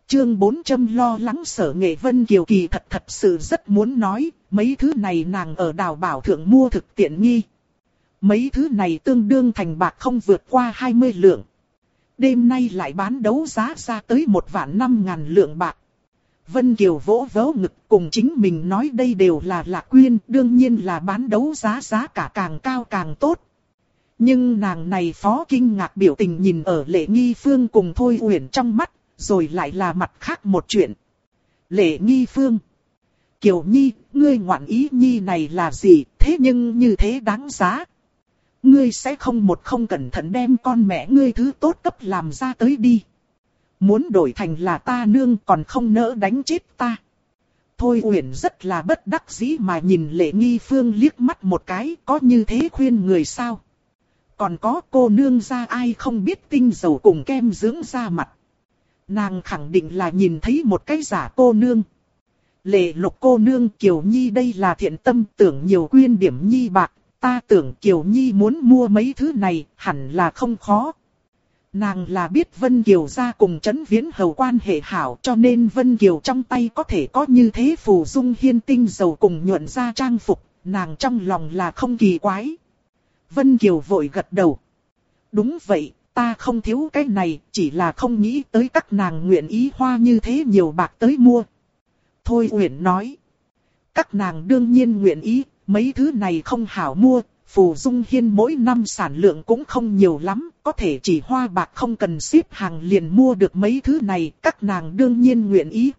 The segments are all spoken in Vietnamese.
Chương 400 lo lắng Sở Nghệ Vân Kiều kỳ thật sự rất muốn nói, mấy thứ này nàng ở Đào Bảo Thượng mua thực tiện nghi. Mấy thứ này tương đương thành bạc không vượt qua 20 lượng. Đêm nay lại bán đấu giá ra tới 1.500.000 lượng bạc. Vân Kiều vỗ vỗ ngực cùng chính mình nói đây đều là Lạc Quyên, đương nhiên là bán đấu giá giá cả càng cao càng tốt. Nhưng nàng này phó kinh ngạc biểu tình nhìn ở Lệ Nghi Phương cùng Thôi Uyển trong mắt, rồi lại là mặt khác một chuyện. Lệ Nghi Phương: Kiều Nhi, ngươi ngoạn ý nhi này là gì, thế nhưng như thế đáng giá. Ngươi sẽ không cẩn thận đem con mẹ ngươi thứ tốt cấp làm ra tới đi. Muốn đổi thành là ta nương còn không nỡ đánh chết ta. Thôi Uyển rất là bất đắc dĩ mà nhìn Lệ Nghi Phương liếc mắt một cái, có như thế khuyên người sao? Còn có cô nương ra ai không biết tinh dầu cùng kem dưỡng da mặt. Nàng khẳng định là nhìn thấy một cái giả cô nương. Lệ Lục cô nương, Kiều Nhi đây là thiện tâm tưởng nhiều quyên điểm nhi bạc. Ta tưởng Kiều Nhi muốn mua mấy thứ này hẳn là không khó. Nàng là biết Vân Kiều gia cùng Trấn Viễn Hầu quan hệ hảo, cho nên Vân Kiều trong tay có thể có như thế phù dung hiên tinh dầu cùng nhuận ra trang phục, nàng trong lòng là không kỳ quái. Vân Kiều vội gật đầu. Đúng vậy, ta không thiếu cái này, chỉ là không nghĩ tới các nàng nguyện ý hoa như thế nhiều bạc tới mua. Thôi Uyển nói. Các nàng đương nhiên nguyện ý, mấy thứ này không hảo mua, phù dung hiên mỗi năm sản lượng cũng không nhiều lắm, có thể chỉ hoa bạc không cần xếp hàng liền mua được mấy thứ này, các nàng đương nhiên nguyện ý.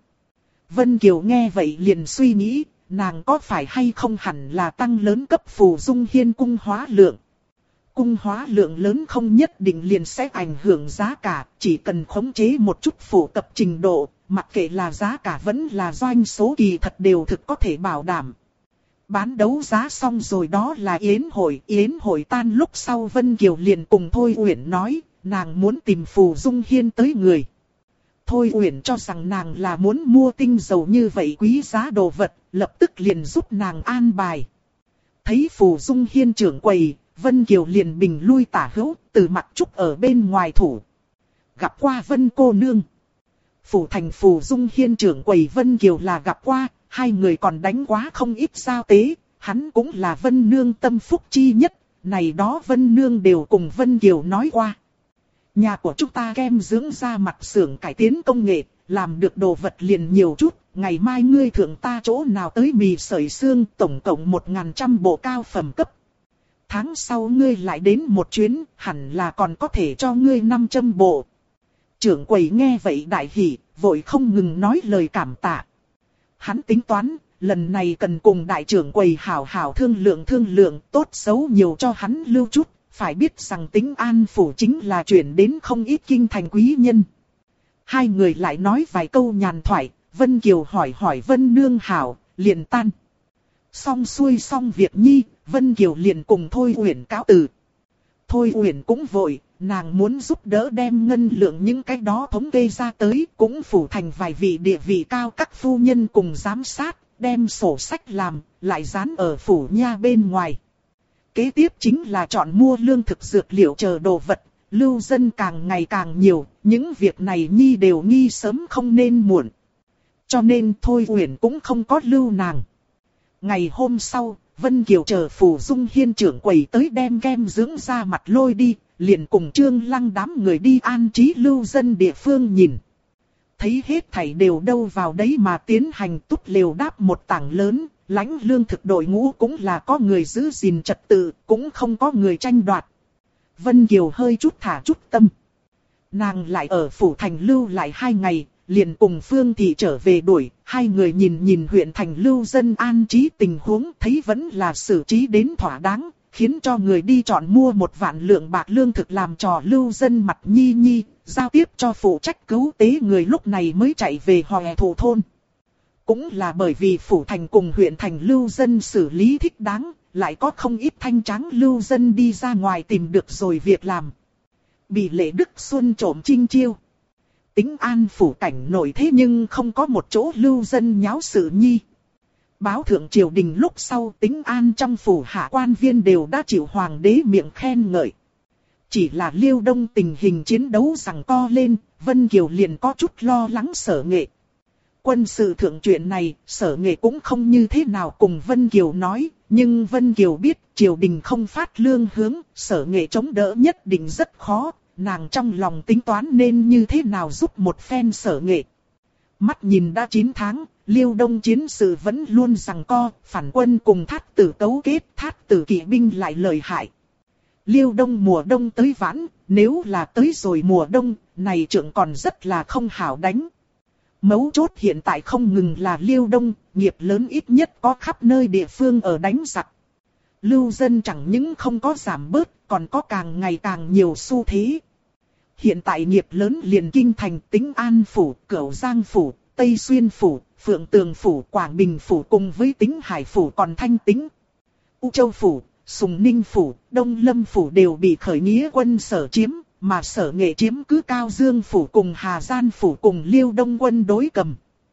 Vân Kiều nghe vậy liền suy nghĩ, nàng có phải hay không hẳn là tăng lớn cấp phù dung hiên cung hóa lượng. Cung hóa lượng lớn không nhất định liền sẽ ảnh hưởng giá cả, chỉ cần khống chế một chút phổ cập trình độ, mặc kệ là giá cả vẫn là doanh số kỳ thật đều thực có thể bảo đảm. Bán đấu giá xong rồi đó là yến hội tan lúc sau Vân Kiều liền cùng Thôi Uyển nói, nàng muốn tìm phù dung hiên tới người. Thôi Uyển cho rằng nàng là muốn mua tinh dầu như vậy quý giá đồ vật, lập tức liền giúp nàng an bài. Thấy phù dung hiên trưởng quầy, Vân Kiều liền bình lui tả hữu, từ mặt trúc ở bên ngoài thủ. Gặp qua Vân cô nương. Phủ thành phù dung hiên trưởng quầy Vân Kiều là gặp qua, hai người còn đánh quá không ít giao tế, hắn cũng là Vân Nương tâm phúc chi nhất, này đó Vân Nương đều cùng Vân Kiều nói qua. Nhà của chúng ta kem dưỡng da mặt xưởng cải tiến công nghệ, làm được đồ vật liền nhiều chút, ngày mai ngươi thưởng ta chỗ nào tới mì sợi xương tổng cộng 1.100 bộ cao phẩm cấp. Tháng sau ngươi lại đến một chuyến, hẳn là còn có thể cho ngươi 500 bộ. Trưởng quầy nghe vậy đại hỉ, vội không ngừng nói lời cảm tạ. Hắn tính toán, lần này cần cùng đại trưởng quầy hảo hảo thương lượng, tốt xấu nhiều cho hắn lưu chút, phải biết rằng Tĩnh An phủ chính là chuyển đến không ít kinh thành quý nhân. Hai người lại nói vài câu nhàn thoại, Vân Kiều hỏi Vân Nương hảo, liền tan. Xong xuôi xong việc nhi, Vân Kiều liền cùng Thôi Uyển cáo từ. Thôi Uyển cũng vội, nàng muốn giúp đỡ đem ngân lượng những cái đó thống kê ra tới, cũng phủ thành vài vị địa vị cao các phu nhân cùng giám sát, đem sổ sách làm, lại dán ở phủ nha bên ngoài. Kế tiếp chính là chọn mua lương thực dược liệu chờ đồ vật, lưu dân càng ngày càng nhiều, những việc này nhi đều nghi sớm không nên muộn. Cho nên Thôi Uyển cũng không có lưu nàng. Ngày hôm sau, Vân Kiều chờ phù dung hiên trưởng quầy tới đem kem dưỡng da mặt lôi đi, liền cùng Trương Lăng đám người đi an trí lưu dân địa phương nhìn. Thấy hết thảy đều đâu vào đấy mà tiến hành túp lều đáp một tảng lớn, lãnh lương thực đội ngũ cũng là có người giữ gìn trật tự, cũng không có người tranh đoạt. Vân Kiều hơi chút thả chút tâm. Nàng lại ở phủ thành lưu lại 2 ngày, liền cùng Phương Thị trở về đuổi, hai người nhìn huyện thành lưu dân an trí tình huống thấy vẫn là xử trí đến thỏa đáng, khiến cho người đi chọn mua 1.000 lượng bạc lương thực làm trò lưu dân mặt nhi, giao tiếp cho phụ trách cứu tế người lúc này mới chạy về Hòe Thổ thôn. Cũng là bởi vì phủ thành cùng huyện thành lưu dân xử lý thích đáng, lại có không ít thanh trắng lưu dân đi ra ngoài tìm được rồi việc làm. Bị Lệ Đức Xuân trộm chinh chiêu. Tĩnh An phủ cảnh nổi thế nhưng không có một chỗ lưu dân nháo sự nhi. Báo thượng triều đình lúc sau Tĩnh An trong phủ hạ quan viên đều đã chịu hoàng đế miệng khen ngợi. Chỉ là Liêu Đông tình hình chiến đấu giằng co lên, Vân Kiều liền có chút lo lắng Sở Nghệ. Quân sự thượng chuyện này, Sở Nghệ cũng không như thế nào cùng Vân Kiều nói, nhưng Vân Kiều biết triều đình không phát lương hướng, Sở Nghệ chống đỡ nhất định rất khó, nàng trong lòng tính toán nên như thế nào giúp một phen Sở Nghệ. Mắt nhìn đã 9 tháng, Liêu Đông chiến sự vẫn luôn giằng co, phản quân cùng Thát Tử cấu kết, Thát Tử kỵ binh lại lợi hại. Liêu Đông mùa đông tới vãn, nếu là tới rồi mùa đông, này trượng còn rất là không hảo đánh. Mấu chốt hiện tại không ngừng là Liêu Đông, nghiệp lớn ít nhất có khắp nơi địa phương ở đánh giặc. Lưu dân chẳng những không có giảm bớt, còn có càng ngày càng nhiều xu thế. Hiện tại nghiệp lớn liền kinh thành Tĩnh An Phủ, Cửu Giang Phủ, Tây Xuyên Phủ, Phượng Tường Phủ, Quảng Bình Phủ cùng với Tĩnh Hải Phủ còn Thanh Tĩnh, U Châu Phủ, Sùng Ninh Phủ, Đông Lâm Phủ đều bị khởi nghĩa quân Sở chiếm, mà Sở Nghệ chiếm cứ Cao Dương Phủ cùng Hà Giang Phủ cùng Liêu Đông quân đối cầm.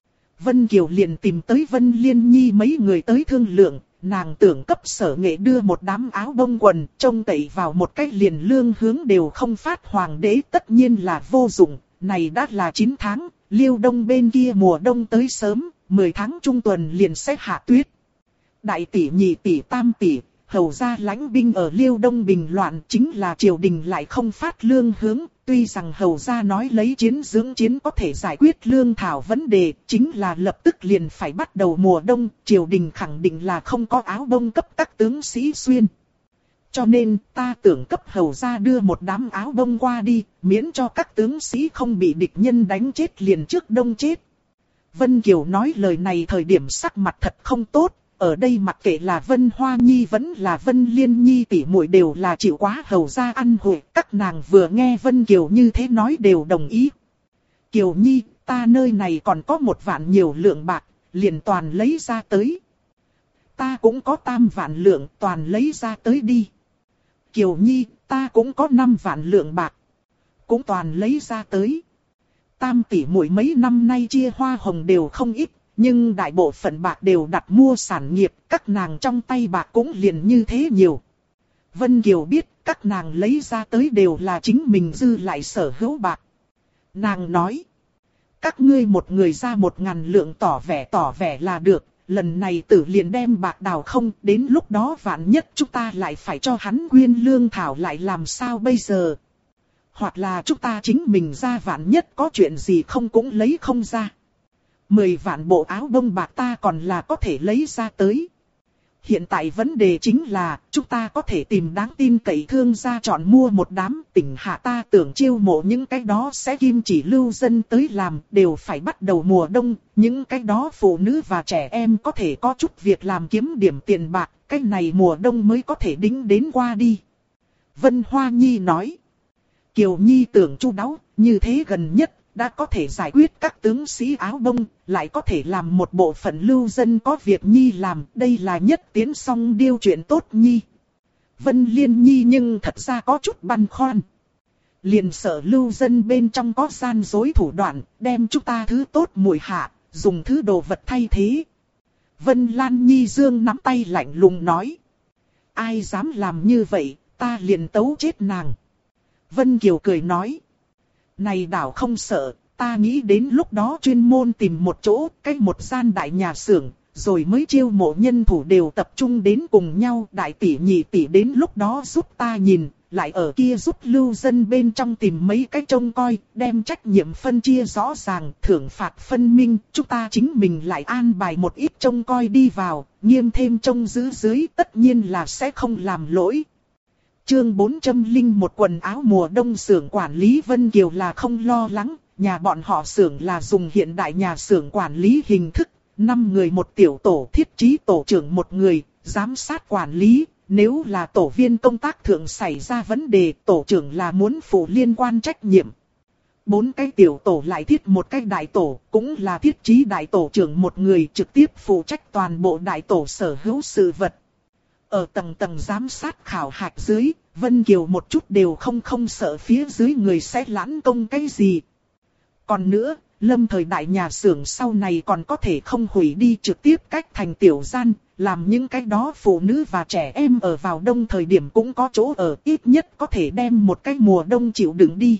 Vân Kiều liền tìm tới Vân Liên Nhi mấy người tới thương lượng, nàng tưởng cấp Sở Nghệ đưa một đám áo bông quần, trông cậy vào một cách liền lương hướng đều không phát hoàng đế tất nhiên là vô dụng, này đã là 9 tháng, Liêu Đông bên kia mùa đông tới sớm, 10 tháng trung tuần liền sẽ hạ tuyết. Đại tỷ nhị tỷ tam tỷ, hầu gia lãnh binh ở Liêu Đông bình loạn chính là triều đình lại không phát lương hướng, tuy rằng hầu gia nói lấy chiến dưỡng chiến có thể giải quyết lương thảo vấn đề, chính là lập tức liền phải bắt đầu mùa đông, triều đình khẳng định là không có áo bông cấp các tướng sĩ xuyên. Cho nên ta tưởng cấp hầu gia đưa một đám áo bông qua đi, miễn cho các tướng sĩ không bị địch nhân đánh chết liền trước đông chết. Vân Kiều nói lời này thời điểm sắc mặt thật không tốt. Ở đây mặc kệ là Vân Hoa Nhi vẫn là Vân Liên Nhi tỷ muội đều là chịu quá hầu gia ăn hội. Các nàng vừa nghe Vân Kiều như thế nói đều đồng ý. Kiều Nhi, ta nơi này còn có 1 vạn nhiều lượng bạc, liền toàn lấy ra tới. Ta cũng có 3 vạn lượng, toàn lấy ra tới đi. Kiều Nhi, ta cũng có 5 vạn lượng bạc, cũng toàn lấy ra tới. Tam tỷ muội mấy năm nay chia hoa hồng đều không ít. Nhưng đại bộ phận bạc đều đặt mua sản nghiệp, các nàng trong tay bạc cũng liền như thế nhiều. Vân Kiều biết các nàng lấy ra tới đều là chính mình dư lại sở hữu bạc. Nàng nói, các ngươi một người ra 1000 lượng tỏ vẻ là được, lần này tử liền đem bạc đào không, đến lúc đó vạn nhất chúng ta lại phải cho hắn quyên lương thảo lại làm sao bây giờ. Hoặc là chúng ta chính mình ra vạn nhất có chuyện gì không cũng lấy không ra. 10 vạn bộ áo bông bạc ta còn là có thể lấy ra tới. Hiện tại vấn đề chính là, chúng ta có thể tìm đáng tin cậy thương gia chọn mua một đám, tỉnh hạ ta tưởng chiêu mộ những cái đó sẽ kim chỉ lưu dân tới làm, đều phải bắt đầu mùa đông, những cái đó phụ nữ và trẻ em có thể có chút việc làm kiếm điểm tiền bạc, cái này mùa đông mới có thể đính đến qua đi. Vân Hoa Nhi nói, Kiều Nhi tưởng chu đáo, như thế gần nhất, đã có thể giải quyết các tướng sĩ áo bông, lại có thể làm một bộ phận lưu dân có việc Nhi làm, đây là nhất tiến song điêu chuyện tốt Nhi. Vân Liên Nhi nhưng thật ra có chút băn khoăn. Liền sợ lưu dân bên trong có gian dối thủ đoạn, đem chúng ta thứ tốt mùi hạ, dùng thứ đồ vật thay thế. Vân Lan Nhi dương nắm tay lạnh lùng nói. Ai dám làm như vậy, ta liền tấu chết nàng. Vân Kiều cười nói. Này đảo không sợ, ta nghĩ đến lúc đó chuyên môn tìm một chỗ, cách một gian đại nhà xưởng, rồi mới chiêu mộ nhân thủ đều tập trung đến cùng nhau. Đại tỷ nhị tỷ đến lúc đó giúp ta nhìn, lại ở kia giúp lưu dân bên trong tìm mấy cái trông coi, đem trách nhiệm phân chia rõ ràng, thưởng phạt phân minh. Chúng ta chính mình lại an bài một ít trông coi đi vào, nghiêm thêm trông giữ dưới, tất nhiên là sẽ không làm lỗi. Chương 401 quần áo mùa đông xưởng quản lý Vân Kiều là không lo lắng, nhà bọn họ xưởng là dùng hiện đại nhà xưởng quản lý hình thức, 5 người một tiểu tổ, thiết trí tổ trưởng một người, giám sát quản lý, nếu là tổ viên công tác thượng xảy ra vấn đề, tổ trưởng là muốn phụ liên quan trách nhiệm. 4 cái tiểu tổ lại thiết một cái đại tổ, cũng là thiết trí đại tổ trưởng một người trực tiếp phụ trách toàn bộ đại tổ sở hữu sự vật. Ở tầng tầng giám sát khảo hạch dưới, Vân Kiều một chút đều không sợ phía dưới người sẽ lãn công cái gì. Còn nữa, lâm thời đại nhà xưởng sau này còn có thể không hủy đi trực tiếp cách thành tiểu gian, làm những cái đó phụ nữ và trẻ em ở vào đông thời điểm cũng có chỗ ở, ít nhất có thể đem một cái mùa đông chịu đựng đi.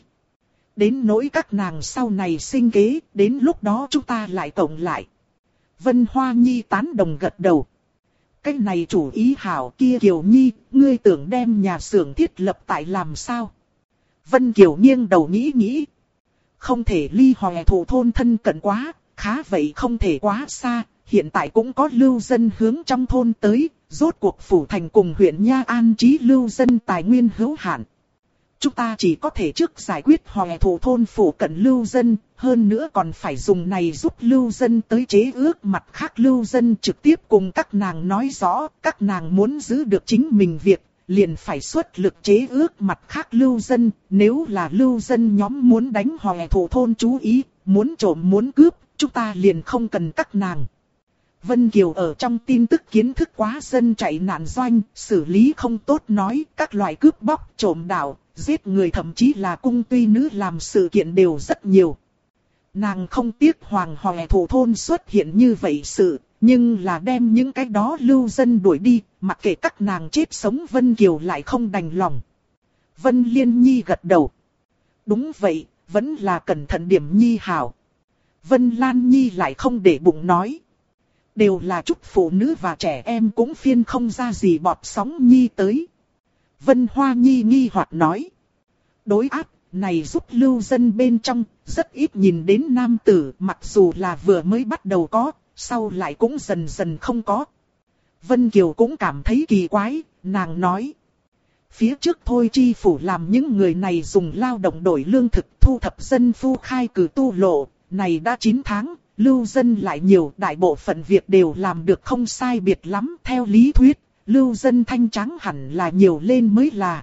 Đến nỗi các nàng sau này sinh kế, đến lúc đó chúng ta lại cộng lại. Vân Hoa Nhi tán đồng gật đầu. Cái này chủ ý hảo, kia Kiều Nhi, ngươi tưởng đem nhà xưởng thiết lập tại làm sao? Vân Kiều nghiêng đầu nghĩ nghĩ. Không thể ly Hòe Thụ thôn thân cận quá, khá vậy không thể quá xa, hiện tại cũng có lưu dân hướng trong thôn tới, rốt cuộc phủ thành cùng huyện Nha An trí lưu dân tài nguyên hữu hạn. Chúng ta chỉ có thể trước giải quyết Hòe Thụ thôn phủ cận lưu dân, hơn nữa còn phải dùng này giúp lưu dân tới chế ước mặt khác lưu dân trực tiếp cùng các nàng nói rõ, các nàng muốn giữ được chính mình việc, liền phải xuất lực chế ước mặt khác lưu dân, nếu là lưu dân nhóm muốn đánh Hòe Thụ thôn chú ý, muốn trộm muốn cướp, chúng ta liền không cần các nàng. Vân Kiều ở trong tin tức kiến thức quá dân chạy nạn doanh, xử lý không tốt nói, các loại cướp bóc, trộm đạo, giết người thậm chí là cung tuy nữ làm sự kiện đều rất nhiều. Nàng không tiếc Hoàng Hòe Thụ thôn xuất hiện như vậy sự, nhưng là đem những cái đó lưu dân đuổi đi, mặc kệ các nàng chết sống Vân Kiều lại không đành lòng. Vân Liên Nhi gật đầu. Đúng vậy, vẫn là cẩn thận điểm Nhi hảo. Vân Lan Nhi lại không để bụng nói. Đều là chút phụ nữ và trẻ em cũng phiên không ra gì bọt sóng Nhi tới. Vân Hoa Nhi nghi hoặc nói. Đối áp này giúp lưu dân bên trong, rất ít nhìn đến nam tử, mặc dù là vừa mới bắt đầu có, sau lại cũng dần dần không có. Vân Kiều cũng cảm thấy kỳ quái, nàng nói. Phía trước thôi chi phủ làm những người này dùng lao động đổi lương thực thu thập dân phu khai cử tu lộ, này đã 9 tháng, lưu dân lại nhiều, đại bộ phận việc đều làm được không sai biệt lắm, theo lý thuyết, lưu dân thanh trắng hẳn là nhiều lên mới là.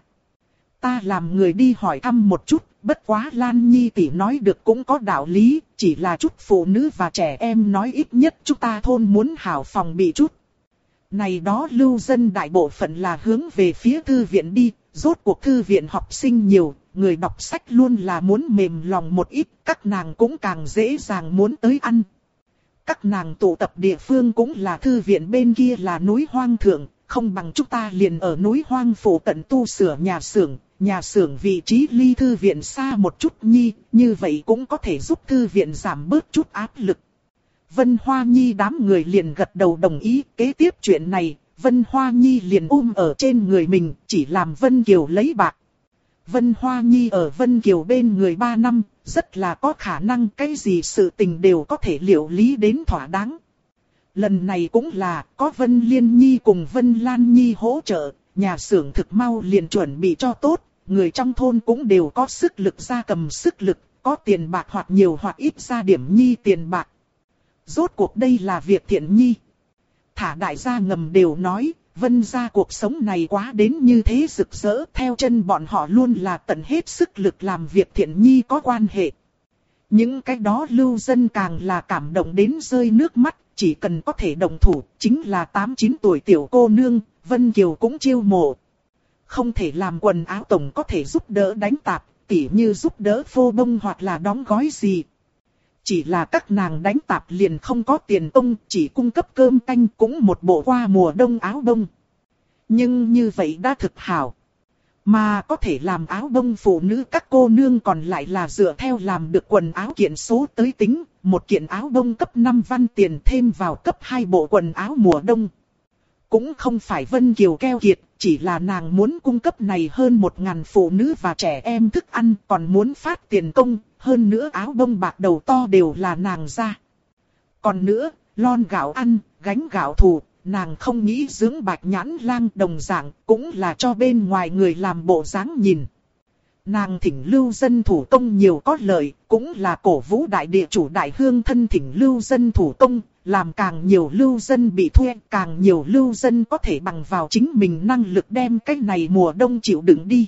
Ta làm người đi hỏi thăm một chút, bất quá Lan Nhi tỷ nói được cũng có đạo lý, chỉ là chút phụ nữ và trẻ em nói ít nhất chúng ta thôn muốn hảo phòng bị chút. Này đó lưu dân đại bộ phận là hướng về phía thư viện đi, rốt cuộc thư viện học sinh nhiều, người đọc sách luôn là muốn mềm lòng một ít, các nàng cũng càng dễ dàng muốn tới ăn. Các nàng tụ tập địa phương cũng là thư viện bên kia là núi hoang thượng, không bằng chúng ta liền ở núi hoang phủ cận tu sửa nhà xưởng vị trí ly thư viện xa một chút Nhi, như vậy cũng có thể giúp thư viện giảm bớt chút áp lực. Vân Hoa Nhi đám người liền gật đầu đồng ý, kế tiếp chuyện này, Vân Hoa Nhi liền ở trên người mình, chỉ làm Vân Kiều lấy bạc. Vân Hoa Nhi ở Vân Kiều bên người 3 năm, rất là có khả năng cái gì sự tình đều có thể liệu lý đến thỏa đáng. Lần này cũng là có Vân Liên Nhi cùng Vân Lan Nhi hỗ trợ, nhà xưởng thực mau liền chuẩn bị cho tốt, người trong thôn cũng đều có sức lực ra cầm sức lực, có tiền bạc hoặc nhiều hoặc ít ra điểm Nhi tiền bạc. Rốt cuộc đây là việc thiện Nhi. Thả đại gia ngầm đều nói, Vân gia cuộc sống này quá đến như thế rực rỡ, theo chân bọn họ luôn là tận hết sức lực làm việc thiện Nhi có quan hệ. Những cái đó lưu dân càng là cảm động đến rơi nước mắt, chỉ cần có thể đồng thủ, chính là 8-9 tuổi tiểu cô nương, Vân Kiều cũng chiêu mộ. Không thể làm quần áo tổng có thể giúp đỡ đánh tạp, tỉ như giúp đỡ phô bông hoặc là đóng gói gì. Chỉ là các nàng đánh tạp liền không có tiền ông, chỉ cung cấp cơm canh cũng một bộ qua mùa đông áo bông. Nhưng như vậy đã thực hảo. Mà có thể làm áo bông phụ nữ các cô nương còn lại là dựa theo làm được quần áo kiện số tới tính, một kiện áo bông cấp 5 văn tiền thêm vào cấp 2 bộ quần áo mùa đông. Cũng không phải Vân Kiều keo kiệt, chỉ là nàng muốn cung cấp này hơn 1000 phụ nữ và trẻ em thức ăn, còn muốn phát tiền công, hơn nữa áo bông bạc đầu to đều là nàng ra. Còn nữa, lon gạo ăn, gánh gạo thù, nàng không nghĩ dưỡng Bạch Nhãn Lang đồng dạng, cũng là cho bên ngoài người làm bộ dáng nhìn. Nàng thỉnh lưu dân thủ công nhiều có lợi, cũng là cổ vũ đại địa chủ đại hương thân thỉnh lưu dân thủ công, làm càng nhiều lưu dân bị thuê, càng nhiều lưu dân có thể bằng vào chính mình năng lực đem cái này mùa đông chịu đựng đi.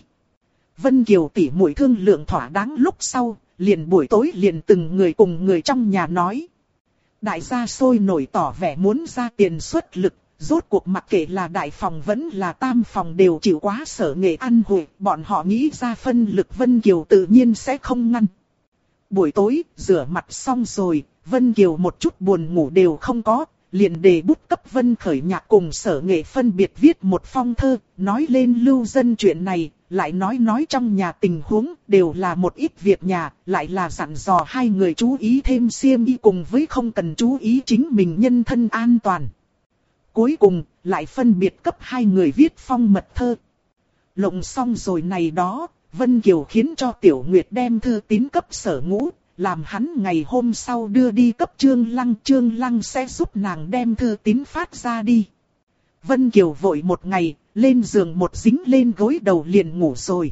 Vân Kiều tỉ muội thương lượng thỏa đáng lúc sau, liền buổi tối liền từng người cùng người trong nhà nói. Đại gia sôi nổi tỏ vẻ muốn ra tiền xuất lực, rốt cuộc mặc kệ là đại phòng vẫn là tam phòng đều chịu quá sở nghệ ăn hủi, bọn họ nghĩ ra phân lực Vân Kiều tự nhiên sẽ không ngăn. buổi tối, rửa mặt xong rồi, Vân Kiều một chút buồn ngủ đều không có, liền đề bút cấp Vân Khởi Nhạc cùng Sở Nghệ phân biệt viết một phong thơ, nói lên lưu dân chuyện này, lại nói trong nhà tình huống, đều là một ít việc nhà, lại là dặn dò hai người chú ý thêm xiêm y cùng với không cần chú ý chính mình nhân thân an toàn. Cuối cùng, lại phân biệt cấp hai người viết phong mật thơ. Lộng xong rồi này đó, Vân Kiều khiến cho Tiểu Nguyệt đem thư tín cấp Sở Ngũ, làm hắn ngày hôm sau đưa đi cấp Trương Lăng sẽ giúp nàng đem thư tín phát ra đi. Vân Kiều vội một ngày, lên giường một dính lên gối đầu liền ngủ rồi.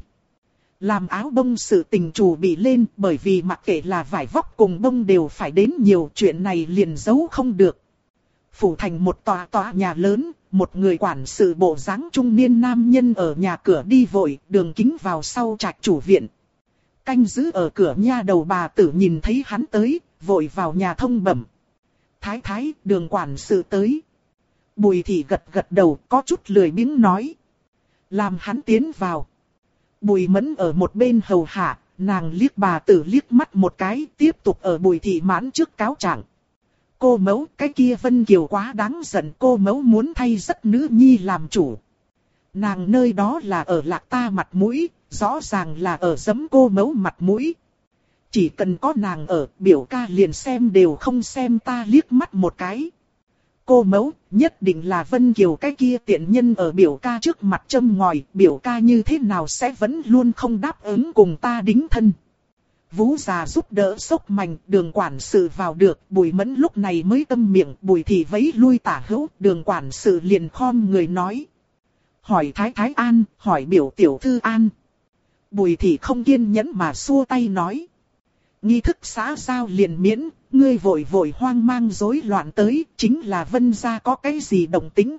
Làm áo bông sự tình chủ bị lên, bởi vì mặc kệ là vải vóc cùng bông đều phải đến nhiều, chuyện này liền giấu không được. Phủ thành một tòa nhà lớn, một người quản sự bộ dáng trung niên nam nhân ở nhà cửa đi vội, đường kính vào sau trạch chủ viện. Canh giữ ở cửa nha đầu bà tử nhìn thấy hắn tới, vội vào nhà thông bẩm. Thái, đường quản sự tới. Bùi thị gật đầu, có chút lười biếng nói. Làm hắn tiến vào. Bùi Mẫn ở một bên hầu hạ, nàng liếc bà tử liếc mắt một cái, tiếp tục ở Bùi thị mãn trước cáo trạng. Cô mẫu, cái kia Vân Kiều quá đáng giận, cô mẫu muốn thay rất nữ nhi làm chủ. Nàng nơi đó là ở lạc ta mặt mũi, rõ ràng là ở giẫm cô mẫu mặt mũi. Chỉ cần có nàng ở, biểu ca liền xem đều không xem ta liếc mắt một cái. Cô mẫu, nhất định là Vân Kiều cái kia tiện nhân ở biểu ca trước mặt châm ngòi, biểu ca như thế nào sẽ vẫn luôn không đáp ứng cùng ta đính thân. Vũ già giúp đỡ sốc mành, đường quản sự vào được, Bùi Mẫn lúc này mới câm miệng, Bùi thị vẫy lui tả hữu, đường quản sự liền khom người nói. Hỏi Thái an, hỏi biểu tiểu thư an. Bùi thị không kiên nhẫn mà xua tay nói. Nghi thức xã giao liền miễn, ngươi vội hoang mang rối loạn tới, chính là Vân gia có cái gì động tĩnh.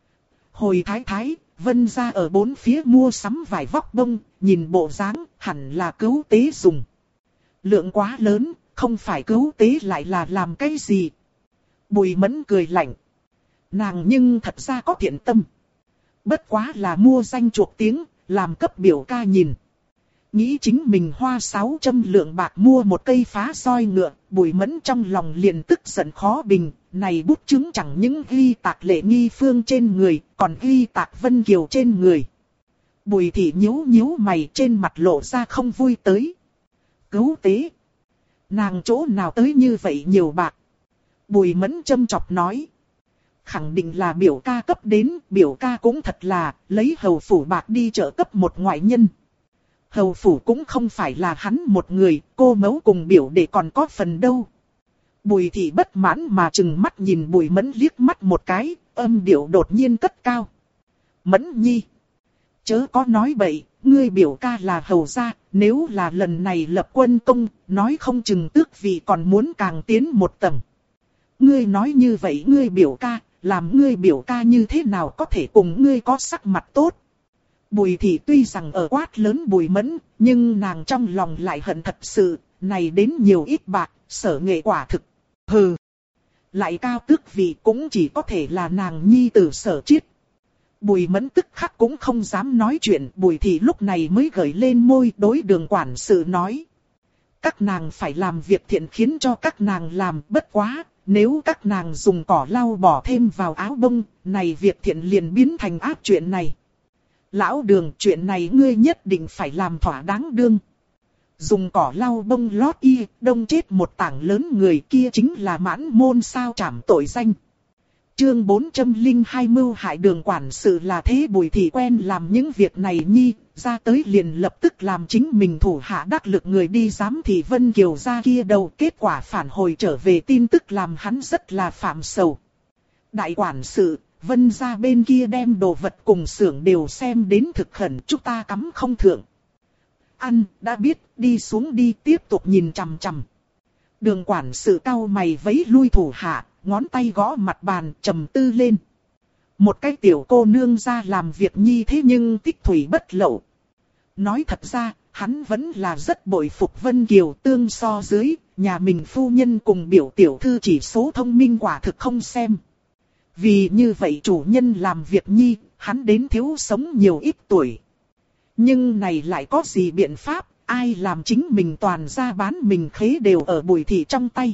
Hồi Thái, Vân gia ở bốn phía mua sắm vải vóc bông, nhìn bộ dáng, hẳn là cứu tế dùng. Lượng quá lớn, không phải cứu tế lại là làm cái gì. Bùi Mẫn cười lạnh. Nàng nhưng thật ra có thiện tâm. Bất quá là mua danh chuộc tiếng, làm cấp biểu ca nhìn. Nghĩ chính mình hoa 600 lượng bạc mua một cây phá roi ngựa, Bùi Mẫn trong lòng liền tức giận khó bình. Này bút chứng chẳng những ghi tạc Lệ Nghi Phương trên người, còn ghi tạc Vân Kiều trên người. Bùi thị nhíu mày, trên mặt lộ ra không vui tới. Cứu tế. Nàng chỗ nào tới như vậy nhiều bạc. Bùi Mẫn châm chọc nói. Khẳng định là biểu ca cấp đến, biểu ca cũng thật là lấy hầu phủ bạc đi trợ cấp một ngoại nhân. Hầu phủ cũng không phải là hắn một người, cô mẫu cùng biểu đệ còn có phần đâu. Bùi thị bất mãn mà trừng mắt nhìn Bùi Mẫn liếc mắt một cái, âm điệu đột nhiên cất cao. Mẫn nhi. Chớ có nói bậy, ngươi biểu ca là hầu gia, nếu là lần này lập quân công, nói không chừng tước vị còn muốn càng tiến một tầng. Ngươi nói như vậy ngươi biểu ca, làm ngươi biểu ca như thế nào có thể cùng ngươi có sắc mặt tốt. Bùi thị tuy rằng ở quát lớn Bùi Mẫn, nhưng nàng trong lòng lại hận thật sự, này đến nhiều ít bạc, Sở Nghệ quả thực. Hừ. Lại cao tước vị cũng chỉ có thể là nàng nhi tử Sở Chiết. Bùi Mẫn tức khắc cũng không dám nói chuyện, Bùi thị lúc này mới gởi lên môi đối đường quản sự nói. Các nàng phải làm việc thiện khiến cho các nàng làm, bất quá, nếu các nàng dùng cỏ lau bỏ thêm vào áo bông, này việc thiện liền biến thành ác chuyện này. Lão Đường, chuyện này ngươi nhất định phải làm thỏa đáng đương. Dùng cỏ lau bông lót y, đông chết một tảng lớn người, kia chính là mãn môn sao trảm tội danh. Chương 402 mưu hại đường quản sự là thế. Bùi thị quen làm những việc này nhi, ra tới liền lập tức làm chính mình thủ hạ đắc lực người đi giám thị Vân Kiều ra kia đầu. Kết quả phản hồi trở về tin tức làm hắn rất là phạm sầu. Đại quản sự, Vân gia bên kia đem đồ vật cùng xưởng đều xem đến thực khẩn, chúng ta cắm không thượng. Ăn, đã biết, đi xuống đi, tiếp tục nhìn chằm chằm. Đường quản sự cau mày vẫy lui thủ hạ, ngón tay gõ mặt bàn, trầm tư lên. Một cái tiểu cô nương ra làm việc nhi thế nhưng tích thủy bất lậu. Nói thật ra, hắn vẫn là rất bội phục Vân Kiều, tương so dưới, nhà mình phu nhân cùng biểu tiểu thư chỉ số thông minh quả thực không xem. Vì như vậy chủ nhân làm việc nhi, hắn đến thiếu sống nhiều ít tuổi. Nhưng này lại có gì biện pháp, ai làm chính mình toàn ra bán mình khế đều ở Bùi thị trong tay.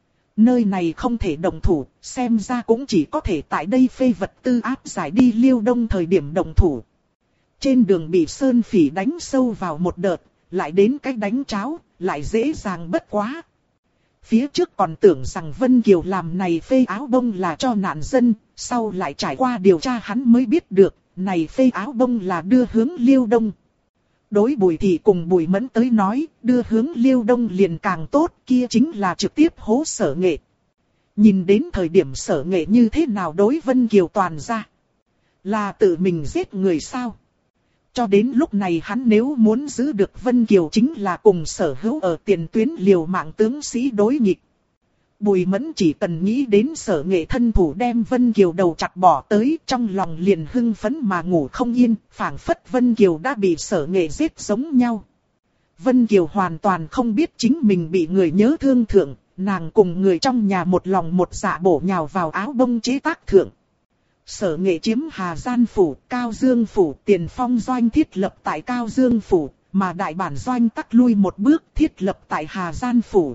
Nơi này không thể động thủ, xem ra cũng chỉ có thể tại đây phê vật tư áp giải đi Liêu Đông thời điểm động thủ. Trên đường bị Sơn Phỉ đánh sâu vào một đợt, lại đến cách đánh cháo, lại dễ dàng bất quá. Phía trước còn tưởng rằng Vân Kiều làm này phê áo bông là cho nạn dân, sau lại trải qua điều tra hắn mới biết được, này phê áo bông là đưa hướng Liêu Đông. Đối Bùi Thị cùng Bùi Mẫn tới nói, đưa hướng Liêu Đông liền càng tốt, kia chính là trực tiếp hố Sở Nghệ. Nhìn đến thời điểm Sở Nghệ như thế nào đối Vân Kiều toàn ra. Là tự mình giết người sao? Cho đến lúc này hắn nếu muốn giữ được Vân Kiều chính là cùng Sở Hữu ở tiền tuyến liều mạng tướng sĩ đối nghịch. Bùi Mẫn chỉ cần nghĩ đến Sở Nghệ thân thủ đem Vân Kiều đầu chặt bỏ tới, trong lòng liền hưng phấn mà ngủ không yên, phảng phất Vân Kiều đã bị Sở Nghệ giết giống nhau. Vân Kiều hoàn toàn không biết chính mình bị người nhớ thương thượng, nàng cùng người trong nhà một lòng một dạ bổ nhào vào áo bông chế tác thượng. Sở Nghệ chiếm Hà Gian Phủ, Cao Dương Phủ, Tiền Phong doanh thiết lập tại Cao Dương Phủ, mà đại bản doanh tắc lui một bước thiết lập tại Hà Gian Phủ.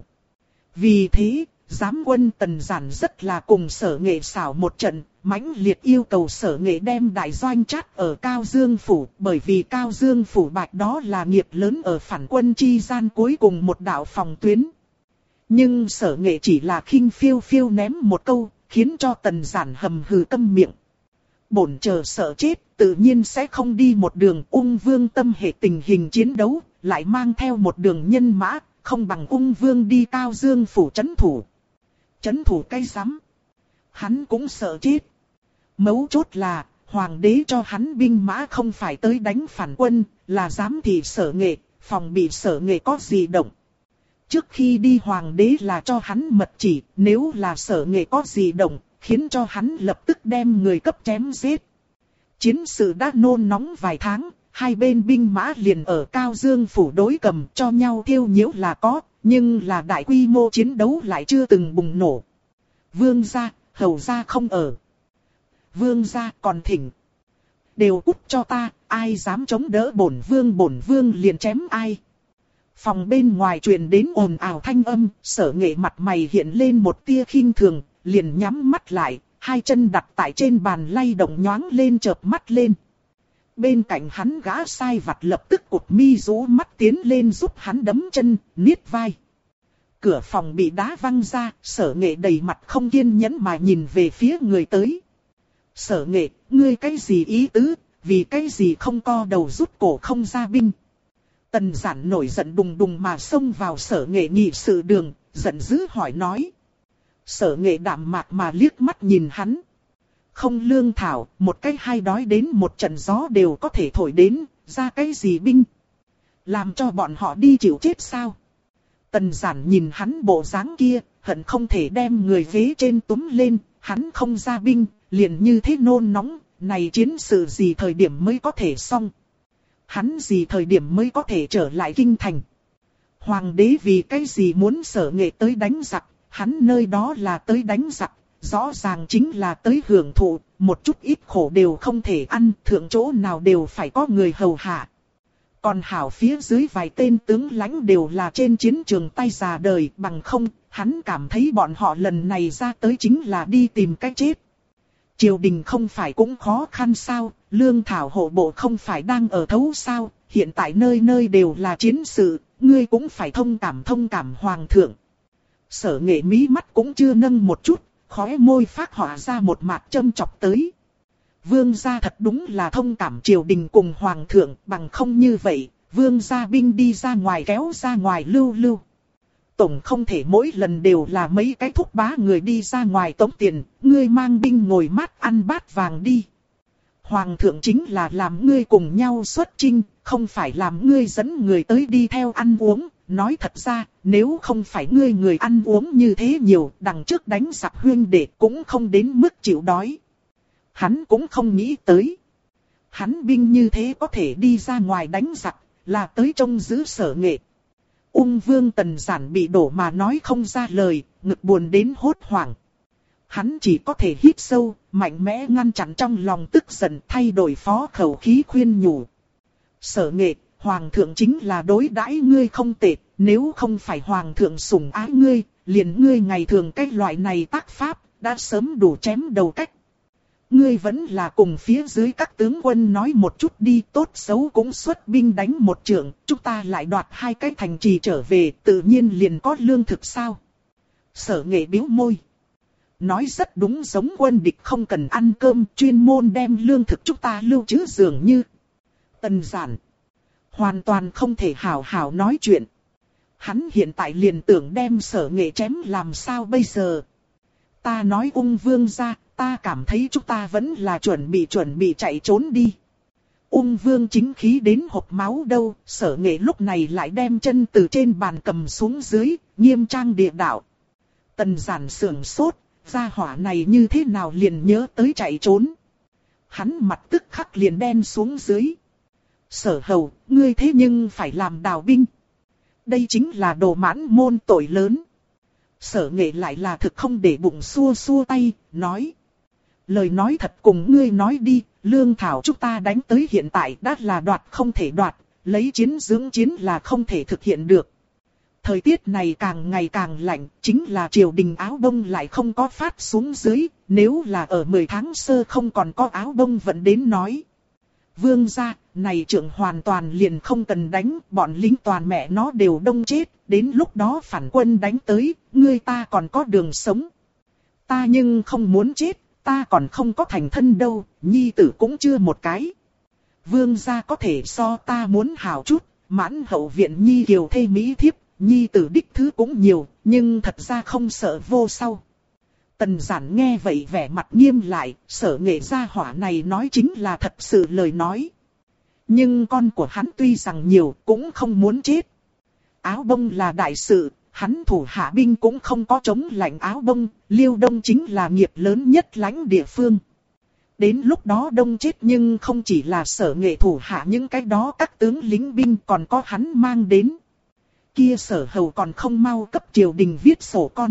Vì thế, giám quân Tần Giản rất là cùng Sở Nghệ xảo một trận, mãnh liệt yêu cầu Sở Nghệ đem đại doanh chát ở Cao Dương Phủ, bởi vì Cao Dương Phủ bạch đó là nghiệp lớn ở phản quân chi gian cuối cùng một đạo phòng tuyến. Nhưng Sở Nghệ chỉ là khinh phiêu phiêu ném một câu, khiến cho Tần Giản hầm hừ câm miệng. Bổn chờ sợ chết, tự nhiên sẽ không đi một đường. Ung Vương tâm hệ tình hình chiến đấu, lại mang theo một đường nhân mã, không bằng Ung Vương đi Cao Dương Phủ trấn thủ. Trấn thủ cái rắm. Hắn cũng sợ chết. Mấu chốt là, hoàng đế cho hắn binh mã không phải tới đánh phản quân, là giám thị Sở Nghệ, phòng bị Sở Nghệ có gì động. Trước khi đi hoàng đế là cho hắn mật chỉ, nếu là Sở Nghệ có gì động, khiến cho hắn lập tức đem người cấp chém giết. Chiến sự đã nôn nóng vài tháng, hai bên binh mã liền ở Cao Dương Phủ đối cầm cho nhau thiêu nhiễu là có, nhưng là đại quy mô chiến đấu lại chưa từng bùng nổ. Vương gia, hầu gia không ở. Vương gia còn thỉnh. Đều cút cho ta, ai dám chống đỡ bổn vương liền chém ai. Phòng bên ngoài truyền đến ồn ào thanh âm, Sở Nghệ mặt mày hiện lên một tia khinh thường, liền nhắm mắt lại, hai chân đặt tại trên bàn lay động nhoáng lên chợp mắt lên. Bên cạnh hắn gã sai vặt lập tức cụp mi rũ mắt tiến lên giúp hắn đấm chân, niết vai. Cửa phòng bị đá văng ra, Sở Nghệ đầy mặt không kiên nhẫn mà nhìn về phía người tới. Sở Nghệ, ngươi cái gì ý tứ, vì cái gì không co đầu rút cổ không ra binh. Tần Giản nổi giận đùng đùng mà xông vào Sở Nghệ nghị sự đường, giận dữ hỏi nói. Sở Nghệ đạm mạc mà liếc mắt nhìn hắn. Không lương thảo, một cái hai đói đến một trận gió đều có thể thổi đến, ra cái gì binh. Làm cho bọn họ đi chịu chết sao? Tần Giản nhìn hắn bộ dáng kia, hận không thể đem người ghế trên túm lên, hắn không ra binh, liền như thế nôn nóng, này chiến sự gì thời điểm mới có thể xong. Hắn gì thời điểm mới có thể trở lại kinh thành. Hoàng đế vì cái gì muốn Sở Nghệ tới đánh giặc, hắn nơi đó là tới đánh giặc, rõ ràng chính là tới hưởng thụ, một chút ít khổ đều không thể ăn, thượng chỗ nào đều phải có người hầu hạ. Còn hảo phía dưới vài tên tướng lãnh đều là trên chiến trường tay già đời, bằng không, hắn cảm thấy bọn họ lần này ra tới chính là đi tìm cái chết. Triều đình không phải cũng khó khăn sao, lương thảo hộ bộ không phải đang ở thấu sao, hiện tại nơi nơi đều là chiến sự, ngươi cũng phải thông cảm hoàng thượng. Sở Nghệ mí mắt cũng chưa nâng một chút, khóe môi phát họa ra một mặt châm chọc tới. Vương gia thật đúng là thông cảm triều đình cùng hoàng thượng, bằng không như vậy, vương gia binh đi ra ngoài kéo ra ngoài lưu. Tổng không thể mỗi lần đều là mấy cái thúc bá người đi ra ngoài tống tiền, ngươi mang binh ngồi mát ăn bát vàng đi. Hoàng thượng chính là làm ngươi cùng nhau xuất chinh, không phải làm ngươi dẫn người tới đi theo ăn uống. Nói thật ra, nếu không phải ngươi người ăn uống như thế nhiều, đằng trước đánh giặc huyên đệ cũng không đến mức chịu đói. Hắn cũng không nghĩ tới. Hắn binh như thế có thể đi ra ngoài đánh giặc, là tới trông giữ Sở Nghệ. Ung Vương Tần Giản bị đổ mà nói không ra lời, ngực buồn đến hốt hoảng. Hắn chỉ có thể hít sâu, mạnh mẽ ngăn chặn trong lòng tức giận, thay đổi phó khẩu khí khuyên nhủ. Sở Nghệ, Hoàng thượng chính là đối đãi ngươi không tệ, nếu không phải Hoàng thượng sủng ái ngươi, liền ngươi ngày thường cái loại này tác pháp, đã sớm đủ chém đầu cách. Ngươi vẫn là cùng phía dưới các tướng quân nói một chút đi, tốt xấu cũng xuất binh đánh một trận, chúng ta lại đoạt 2 cái thành trì trở về, tự nhiên liền có lương thực sao. Sở Nghệ bĩu môi. Nói rất đúng, giống quân địch không cần ăn cơm, chuyên môn đem lương thực chúng ta lưu trữ dường như. Tần Giản hoàn toàn không thể hảo hảo nói chuyện. Hắn hiện tại liền tưởng đem Sở Nghệ chém làm sao bây giờ. Ta nói Ung Vương gia, ta cảm thấy chúng ta vẫn là chuẩn bị chạy trốn đi. Ung Vương chính khí đến hộc máu đâu, Sở Nghệ lúc này lại đem chân từ trên bàn cầm xuống dưới, nghiêm trang địa đạo. Tần Giản sưởng sốt, gia hỏa này như thế nào liền nhớ tới chạy trốn. Hắn mặt tức khắc liền đen xuống dưới. Sở Hầu, ngươi thế nhưng phải làm đào binh. Đây chính là đồ mãn môn tội lớn. Sở Nghệ lại là thực không để bụng, xua xua tay, nói. Lời nói thật cùng ngươi nói đi, lương thảo chúng ta đánh tới hiện tại đã là đoạt không thể đoạt, lấy chiến dưỡng chiến là không thể thực hiện được. Thời tiết này càng ngày càng lạnh, chính là triều đình áo bông lại không có phát xuống dưới, nếu là ở 10 tháng sơ không còn có áo bông vẫn đến nói. Vương gia, này trưởng hoàn toàn liền không cần đánh, bọn lính toàn mẹ nó đều đông chết, đến lúc đó phản quân đánh tới, ngươi ta còn có đường sống. Ta nhưng không muốn chết, ta còn không có thành thân đâu, nhi tử cũng chưa một cái. Vương gia có thể so ta muốn hảo chút, mãn hậu viện nhi kiều thê mỹ thiếp, nhi tử đích thứ cũng nhiều, nhưng thật ra không sợ vô sau. Tần Giản nghe vậy vẻ mặt nghiêm lại, Sở Nghệ gia hỏa này nói chính là thật sự lời nói. Nhưng con của hắn tuy rằng nhiều cũng không muốn chết. Áo bông là đại sự, hắn thủ hạ binh cũng không có chống lạnh áo bông, Liêu Đông chính là nghiệp lớn nhất lãnh địa phương. Đến lúc đó đông chết nhưng không chỉ là Sở Nghệ thủ hạ những cái đó các tướng lính binh còn có hắn mang đến. Kia Sở Hầu còn không mau cấp triều đình viết sổ con.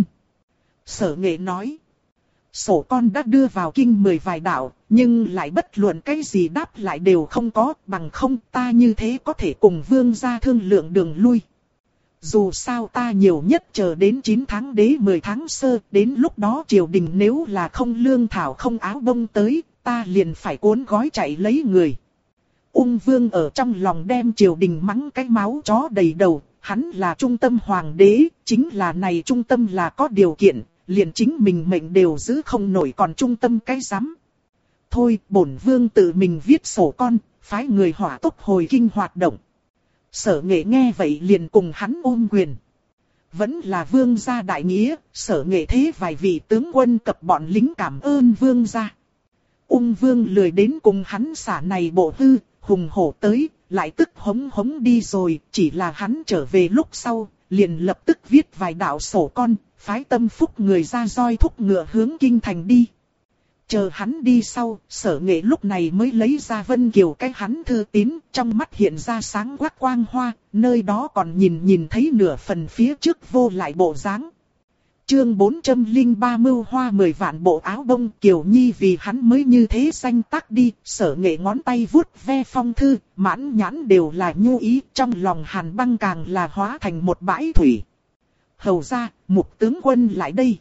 Sở Nghệ nói. Sổ con đã đưa vào kinh 10 vài đạo, nhưng lại bất luận cái gì đáp lại đều không có, bằng không ta như thế có thể cùng vương gia thương lượng đường lui. Dù sao ta nhiều nhất chờ đến 9 tháng đế 10 tháng sơ, đến lúc đó triều đình nếu là không lương thảo không áo bông tới, ta liền phải cuốn gói chạy lấy người. Ung Vương ở trong lòng đem triều đình mắng cái máu chó đầy đầu, hắn là trung tâm hoàng đế, chính là này trung tâm là có điều kiện, liền chính mình mệnh đều giữ không nổi còn trung tâm cái rắm. Thôi, bổn vương tự mình viết sổ con, phái người hỏa tốc hồi kinh hoạt động. Sở Nghệ nghe vậy liền cùng hắn ôm quyền. Vẫn là vương gia đại nghĩa, Sở Nghệ thế vài vị tướng quân cập bọn lính cảm ơn vương gia. Ung Vương lười đến cùng hắn xả này bộ hư, hùng hổ tới, lại tức hống hống đi rồi, chỉ là hắn trở về lúc sau, liền lập tức viết vài đạo sổ con, phái Tâm Phúc người ra roi thúc ngựa hướng kinh thành đi. Chờ hắn đi sau, Sở Nghệ lúc này mới lấy ra Vân Kiều cái hắn thư tín, trong mắt hiện ra sáng quắc quang hoa, nơi đó còn nhìn thấy nửa phần phía trước vô lại bộ dáng. Chương 403 mưu hoa 10 vạn bộ áo bông, Kiều Nhi vì hắn mới như thế danh tác đi. Sở Nghệ ngón tay vuốt ve phong thư, mãn nhãn đều là nhu ý, trong lòng Hàn Băng càng là hóa thành một bãi thủy. Hầu ra, Mục tướng quân lại đây.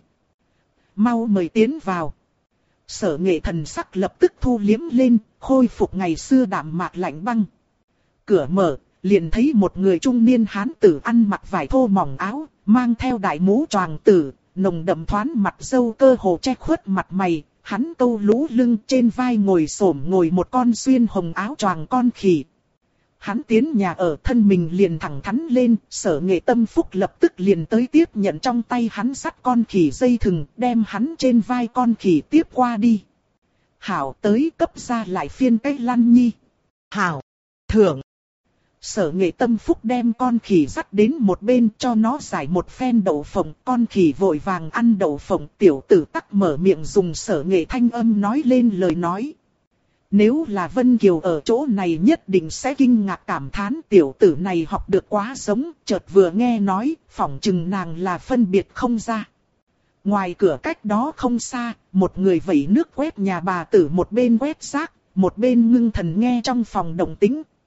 Mau mời tiến vào. Sở Nghệ thần sắc lập tức thu liếm lên, khôi phục ngày xưa đạm mạc lạnh băng. Cửa mở, liền thấy một người trung niên hán tử ăn mặc vải thô mỏng áo, mang theo đại mũ choàng tử, nồng đậm thoáng mặt râu cơ hồ che khuất mặt mày, hắn câu lũ lưng trên vai ngồi ngồi một con xuyên hồng áo choàng con khỉ. Hắn tiến nhà ở thân mình liền thẳng thắn lên, Sở Nghệ Tâm Phúc lập tức liền tới tiếp nhận trong tay hắn sắt con khỉ dây thừng, đem hắn trên vai con khỉ tiếp qua đi. Hảo tới cấp ra lại phiên cái lăn nhi. Hảo, thưởng. Sở Nghệ Tâm Phúc đem con khỉ dắt đến một bên cho nó giải một phen đậu phộng, con khỉ vội vàng ăn đậu phộng, tiểu tử tắc mở miệng dùng Sở Nghệ thanh âm nói lên lời nói. Nếu là Vân Kiều ở chỗ này nhất định sẽ kinh ngạc cảm thán tiểu tử này học được quá giống, chợt vừa nghe nói, phỏng chừng nàng là phân biệt không ra. Ngoài cửa cách đó không xa, một người vẩy nước quét nhà bà tử một bên quét rác, một bên ngưng thần nghe trong phòng động tĩnh.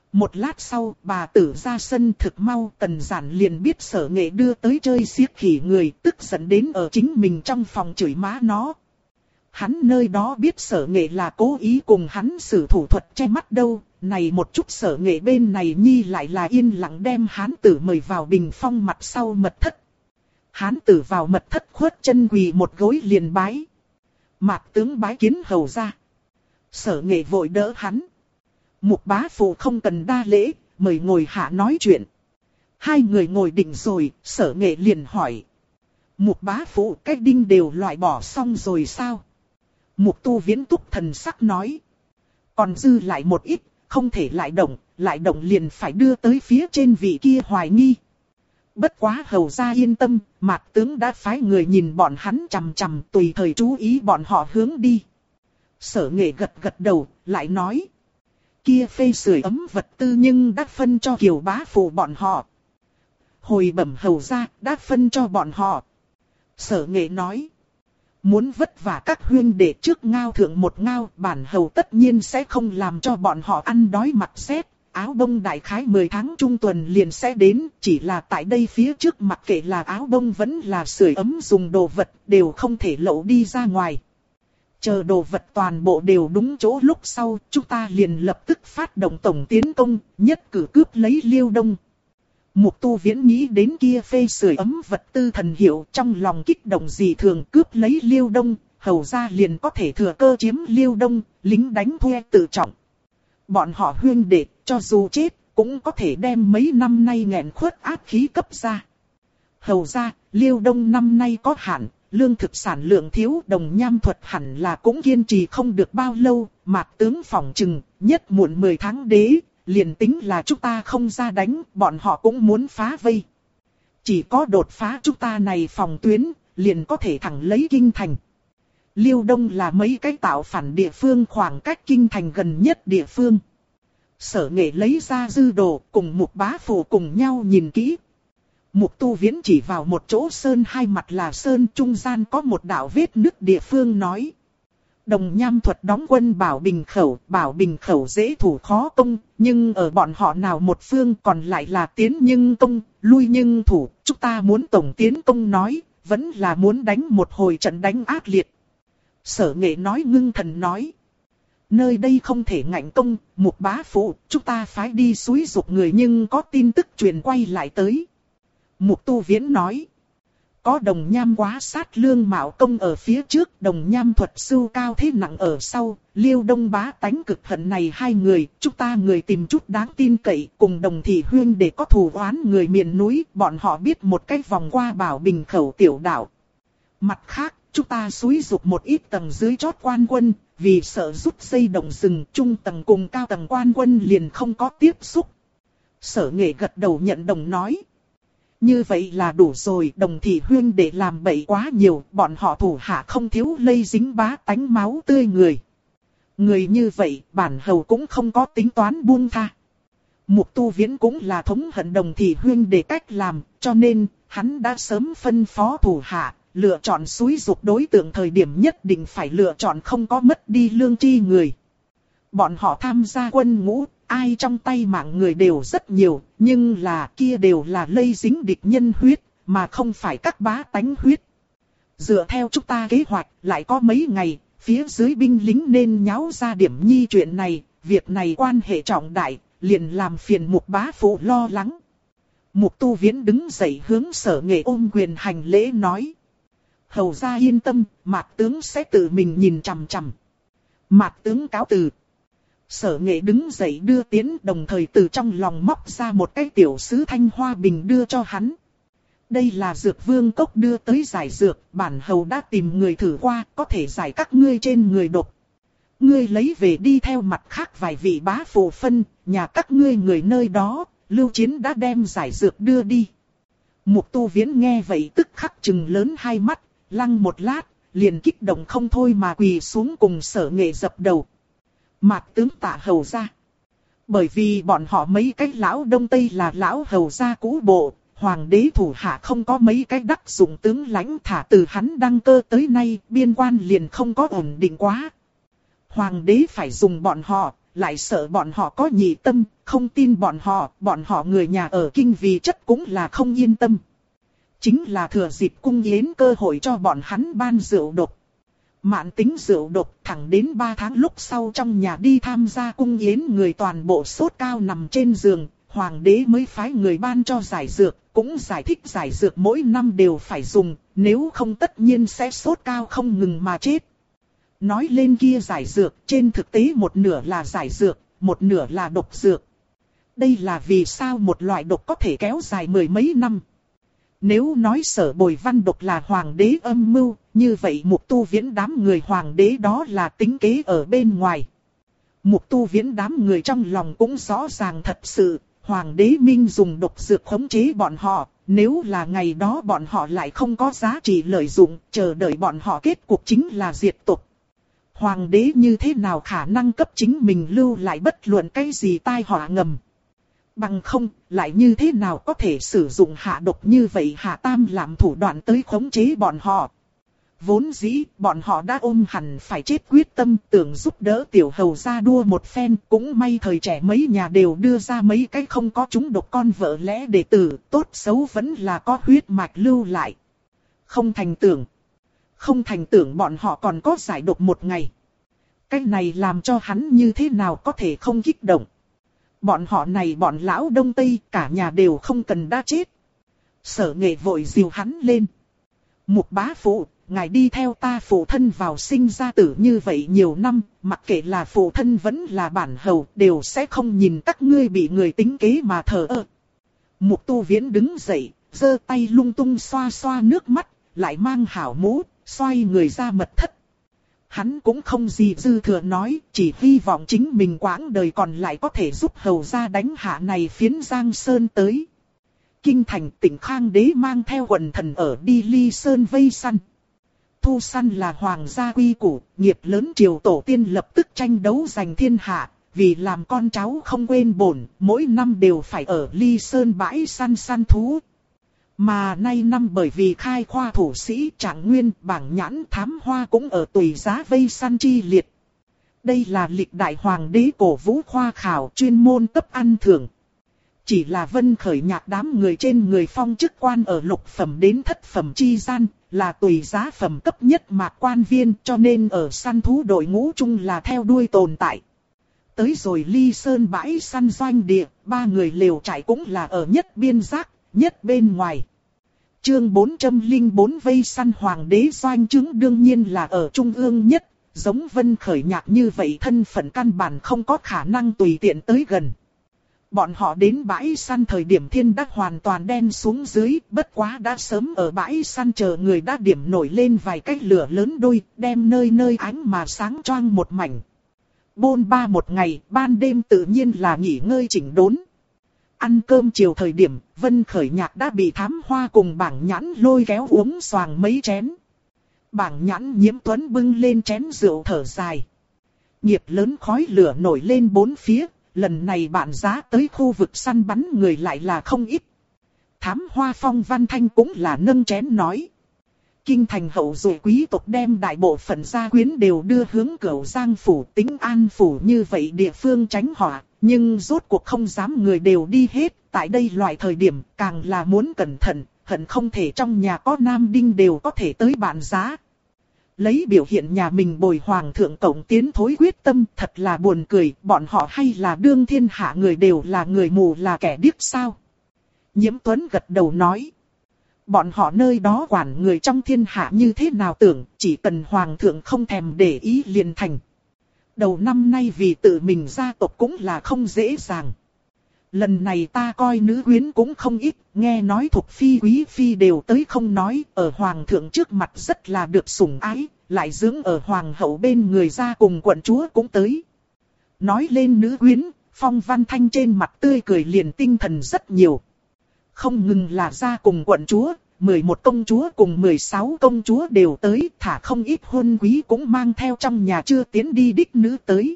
Một lát sau, bà tử ra sân thực mau, Tần Giản liền biết Sở Nghệ đưa tới chơi xiếc khỉ người, tức giận đến ở chính mình trong phòng chửi má nó. Hắn nơi đó biết Sở Nghệ là cố ý cùng hắn sử thủ thuật che mắt đâu, này một chút Sở Nghệ bên này nhi lại là yên lặng đem Hán Tử mời vào bình phong mặt sau mật thất. Hán Tử vào mật thất khuất chân quỳ một gối liền bái. Mạc tướng bái kiến hầu ra. Sở Nghệ vội đỡ hắn. Mục bá phụ không cần đa lễ, mời ngồi hạ nói chuyện. Hai người ngồi định rồi, Sở Nghệ liền hỏi. Mục bá phụ cái đinh đều loại bỏ xong rồi sao? Mục Tu Viễn túc thần sắc nói. Còn dư lại một ít, không thể lại động liền phải đưa tới phía trên vị kia hoài nghi. Bất quá hầu ra yên tâm, Mạc tướng đã phái người nhìn bọn hắn chằm chằm tùy thời chú ý bọn họ hướng đi. Sở Nghệ gật đầu, lại nói. Kia phê sưởi ấm vật tư nhưng đã phân cho Kiều bá phụ bọn họ. Hồi bẩm hầu ra, đã phân cho bọn họ. Sở Nghệ nói. Muốn vất vả các huyên để trước ngao thượng một ngao, bản hầu tất nhiên sẽ không làm cho bọn họ ăn đói mặt rét. Áo bông đại khái 10 tháng trung tuần liền sẽ đến, chỉ là tại đây phía trước mặc kệ là áo bông vẫn là sưởi ấm dùng đồ vật đều không thể lậu đi ra ngoài. Chờ đồ vật toàn bộ đều đúng chỗ lúc sau, chúng ta liền lập tức phát động tổng tiến công, nhất cử cướp lấy Liêu Đông. Mục Tu Viễn nghĩ đến kia phê sưởi ấm vật tư thần hiệu, trong lòng kích động dị thường, cướp lấy Liêu Đông, hầu ra liền có thể thừa cơ chiếm Liêu Đông, lính đánh thuê tự trọng. Bọn họ huyên đệ, cho dù chết, cũng có thể đem mấy năm nay nghẹn khuất áp khí cấp ra. Hầu ra, Liêu Đông năm nay có hạn, lương thực sản lượng thiếu, Đồng Nham thuật hẳn là cũng kiên trì không được bao lâu, Mạc tướng phỏng chừng, nhất muộn 10 tháng đế, liền tính là chúng ta không ra đánh, bọn họ cũng muốn phá vây. Chỉ có đột phá chúng ta này phòng tuyến, liền có thể thẳng lấy kinh thành. Liêu Đông là mấy cái tạo phản địa phương khoảng cách kinh thành gần nhất địa phương. Sở Nghệ lấy ra dư đồ, cùng Mục bá phụ cùng nhau nhìn kỹ. Mục Tu Viễn chỉ vào một chỗ sơn, hai mặt là sơn, trung gian có một đạo vết nứt địa phương nói. Đồng Nham thuật đóng quân Bảo Bình Khẩu dễ thủ khó công, nhưng ở bọn họ nào một phương còn lại là tiến nhưng công, lui nhưng thủ, chúng ta muốn tổng tiến công nói, vẫn là muốn đánh một hồi trận đánh ác liệt. Sở Nghệ nói ngưng thần nói. Nơi đây không thể ngạnh công, Mục bá phụ, chúng ta phái đi xúi giục người nhưng có tin tức truyền quay lại tới. Mục Tu Viễn nói. Có Đồng Nham quá sát lương mạo công ở phía trước, Đồng Nham thuật sưu cao thế nặng ở sau, Liêu Đông bá tánh cực hận này hai người, chúng ta người tìm chút đáng tin cậy, cùng Đồng thị huyên để có thù oán người miền núi, bọn họ biết một cách vòng qua Bảo Bình Khẩu tiểu đảo. Mặt khác, chúng ta xúi giục một ít tầng dưới chót quan quân, vì sợ rút dây động rừng, trung tầng cùng cao tầng quan quân liền không có tiếp xúc. Sở Nghệ gật đầu nhận đồng nói. Như vậy là đủ rồi, Đồng thị huyên để làm bậy quá nhiều, bọn họ thủ hạ không thiếu lây dính bá tánh máu tươi người. Người như vậy, bản hầu cũng không có tính toán buông tha. Mục Tu Viễn cũng là thống hận Đồng thị huyên để cách làm, cho nên, hắn đã sớm phân phó thủ hạ, lựa chọn xúi giục đối tượng thời điểm nhất định phải lựa chọn không có mất đi lương tri người. Bọn họ tham gia quân ngũ, ai trong tay mạng người đều rất nhiều, nhưng là kia đều là lây dính địch nhân huyết, mà không phải các bá tánh huyết. Dựa theo chúng ta kế hoạch, lại có mấy ngày, phía dưới binh lính nên nháo ra điểm nhi chuyện này, việc này quan hệ trọng đại, liền làm phiền Mục bá phụ lo lắng. Mục Tu Viễn đứng dậy hướng Sở Nghệ ôm quyền hành lễ nói. Hầu ra yên tâm, Mạc tướng sẽ tự mình nhìn chằm chằm. Mạc tướng cáo từ. Sở Nghệ đứng dậy đưa tiến, đồng thời từ trong lòng móc ra một cái tiểu sứ thanh hoa bình đưa cho hắn. Đây là dược vương cốc đưa tới giải dược, bản hầu đã tìm người thử qua, có thể giải các ngươi trên người độc. Ngươi lấy về đi theo mặt khác vài vị bá phụ phân, nhà các ngươi người nơi đó, Lưu Chiến đã đem giải dược đưa đi. Mục Tu Viễn nghe vậy tức khắc trừng lớn hai mắt, lăng một lát, liền kích động không thôi mà quỳ xuống cùng Sở Nghệ dập đầu. Mạc tướng tạ hầu ra. Bởi vì bọn họ mấy cái lão đông tây là lão hầu gia cũ bộ, hoàng đế thủ hạ không có mấy cái đắc dụng tướng lãnh, thả từ hắn đăng cơ tới nay, biên quan liền không có ổn định quá. Hoàng đế phải dùng bọn họ, lại sợ bọn họ có nhị tâm, không tin bọn họ người nhà ở kinh vì chất cũng là không yên tâm. Chính là thừa dịp cung yến cơ hội cho bọn hắn ban rượu độc. Mạn tính rượu độc thẳng đến 3 tháng lúc sau trong nhà đi tham gia cung yến người toàn bộ sốt cao nằm trên giường, hoàng đế mới phái người ban cho giải dược, cũng giải thích giải dược mỗi năm đều phải dùng, nếu không tất nhiên sẽ sốt cao không ngừng mà chết. Nói lên kia giải dược, trên thực tế một nửa là giải dược, một nửa là độc dược. Đây là vì sao một loại độc có thể kéo dài 10 mấy năm. Nếu nói Sở Bồi Văn độc là hoàng đế âm mưu, như vậy Mục Tu Viễn đám người hoàng đế đó là tính kế ở bên ngoài. Mục Tu Viễn đám người trong lòng cũng rõ ràng thật sự, hoàng đế Minh dùng độc dược khống chế bọn họ, nếu là ngày đó bọn họ lại không có giá trị lợi dụng, chờ đợi bọn họ kết cục chính là diệt tộc. Hoàng đế như thế nào khả năng cấp chính mình lưu lại bất luận cái gì tai họa ngầm. Bằng không, lại như thế nào có thể sử dụng hạ độc như vậy Hạ Tam làm thủ đoạn tới khống chế bọn họ. Vốn dĩ, bọn họ đã ôm hẳn phải chết quyết tâm tưởng giúp đỡ tiểu hầu ra đua một phen. Cũng may thời trẻ mấy nhà đều đưa ra mấy cái không có chúng độc con vợ lẽ đệ tử, tốt xấu vẫn là có huyết mạch lưu lại. Không thành tưởng bọn họ còn có giải độc một ngày. Cái này làm cho hắn như thế nào có thể không kích động. Bọn họ này bọn lão Đông Tây cả nhà đều không cần đã chết. Sở Nghệ vội dìu hắn lên. Mục bá phụ, ngài đi theo ta phụ thân vào sinh ra tử như vậy nhiều năm, mặc kệ là phụ thân vẫn là bản hầu, đều sẽ không nhìn các ngươi bị người tính kế mà thờ ơ. Mục Tu Viễn đứng dậy, giơ tay lung tung xoa xoa nước mắt, lại mang hảo mũ, xoay người ra mật thất. Hắn cũng không gì dư thừa nói, chỉ hy vọng chính mình quãng đời còn lại có thể giúp hầu gia đánh hạ này phiến Giang Sơn tới. Kinh thành Tỉnh Khang Đế mang theo quần thần ở đi Ly Sơn vây săn. Thu săn là hoàng gia quy củ, nghiệp lớn triều tổ tiên lập tức tranh đấu giành thiên hạ, vì làm con cháu không quên bổn, mỗi năm đều phải ở Ly Sơn bãi săn săn thú. Mà nay năm bởi vì khai khoa thủ sĩ Trạng Nguyên, Bảng Nhãn, Thám Hoa cũng ở tùy giá vây săn chi liệt. Đây là lịch đại hoàng đế cổ vũ khoa khảo chuyên môn cấp ăn thưởng. Chỉ là Vân Khởi Nhạc đám người trên người phong chức quan ở lục phẩm đến thất phẩm chi gian, là tùy giá phẩm cấp nhất mạc quan viên, cho nên ở săn thú đội ngũ chung là theo đuôi tồn tại. Tới rồi Ly Sơn bãi săn doanh địa, 3 người lều trại cũng là ở nhất biên giác, nhất bên ngoài. Chương 404 vây săn hoàng đế doanh chứng đương nhiên là ở trung ương nhất, giống Vân Khởi Nhạc như vậy thân phận căn bản không có khả năng tùy tiện tới gần. Bọn họ đến bãi săn thời điểm thiên đã hoàn toàn đen xuống dưới, bất quá đã sớm ở bãi săn chờ người đã điểm nổi lên vài cái lửa lớn đôi, đem nơi nơi ánh mà sáng choang một mảnh. Bôn ba một ngày, ban đêm tự nhiên là nghỉ ngơi chỉnh đốn. Ăn cơm chiều thời điểm, Vân Khởi Nhạc đã bị Thám Hoa cùng Bảng Nhãn lôi kéo uống xoàng mấy chén. Bảng Nhãn Nhiễm Tuấn bưng lên chén rượu thở dài. Nghiệp lớn khói lửa nổi lên bốn phía, lần này bạn giá tới khu vực săn bắn người lại là không ít. Thám Hoa Phong Văn Thanh cũng là nâng chén nói. Kinh thành hậu duệ quý tộc đem đại bộ phận gia quyến đều đưa hướng Cửu Giang phủ, Tĩnh An phủ như vậy địa phương tránh họa, nhưng rốt cuộc không dám người đều đi hết, tại đây loại thời điểm càng là muốn cẩn thận, hận không thể trong nhà có nam đinh đều có thể tới bạn giá. Lấy biểu hiện nhà mình bồi hoàng thượng cộng tiến thối quyết tâm, thật là buồn cười, bọn họ hay là đương thiên hạ người đều là người mù là kẻ điếc sao? Nhiễm Tuấn gật đầu nói. Bọn họ nơi đó quản người trong thiên hạ như thế nào tưởng, chỉ cần hoàng thượng không thèm để ý liền thành. Đầu năm nay vì tự mình gia tộc cũng là không dễ dàng. Lần này ta coi nữ quyến cũng không ít, nghe nói thuộc phi quý phi đều tới không nói, ở hoàng thượng trước mặt rất là được sủng ái, lại dưỡng ở hoàng hậu bên người ra cùng quận chúa cũng tới. Nói lên nữ quyến, Phong Văn Thanh trên mặt tươi cười liền tinh thần rất nhiều. Không ngừng là ra cùng quận chúa, 11 công chúa cùng 16 công chúa đều tới, thả không ít huân quý cũng mang theo trong nhà chưa tiến đi đích nữ tới.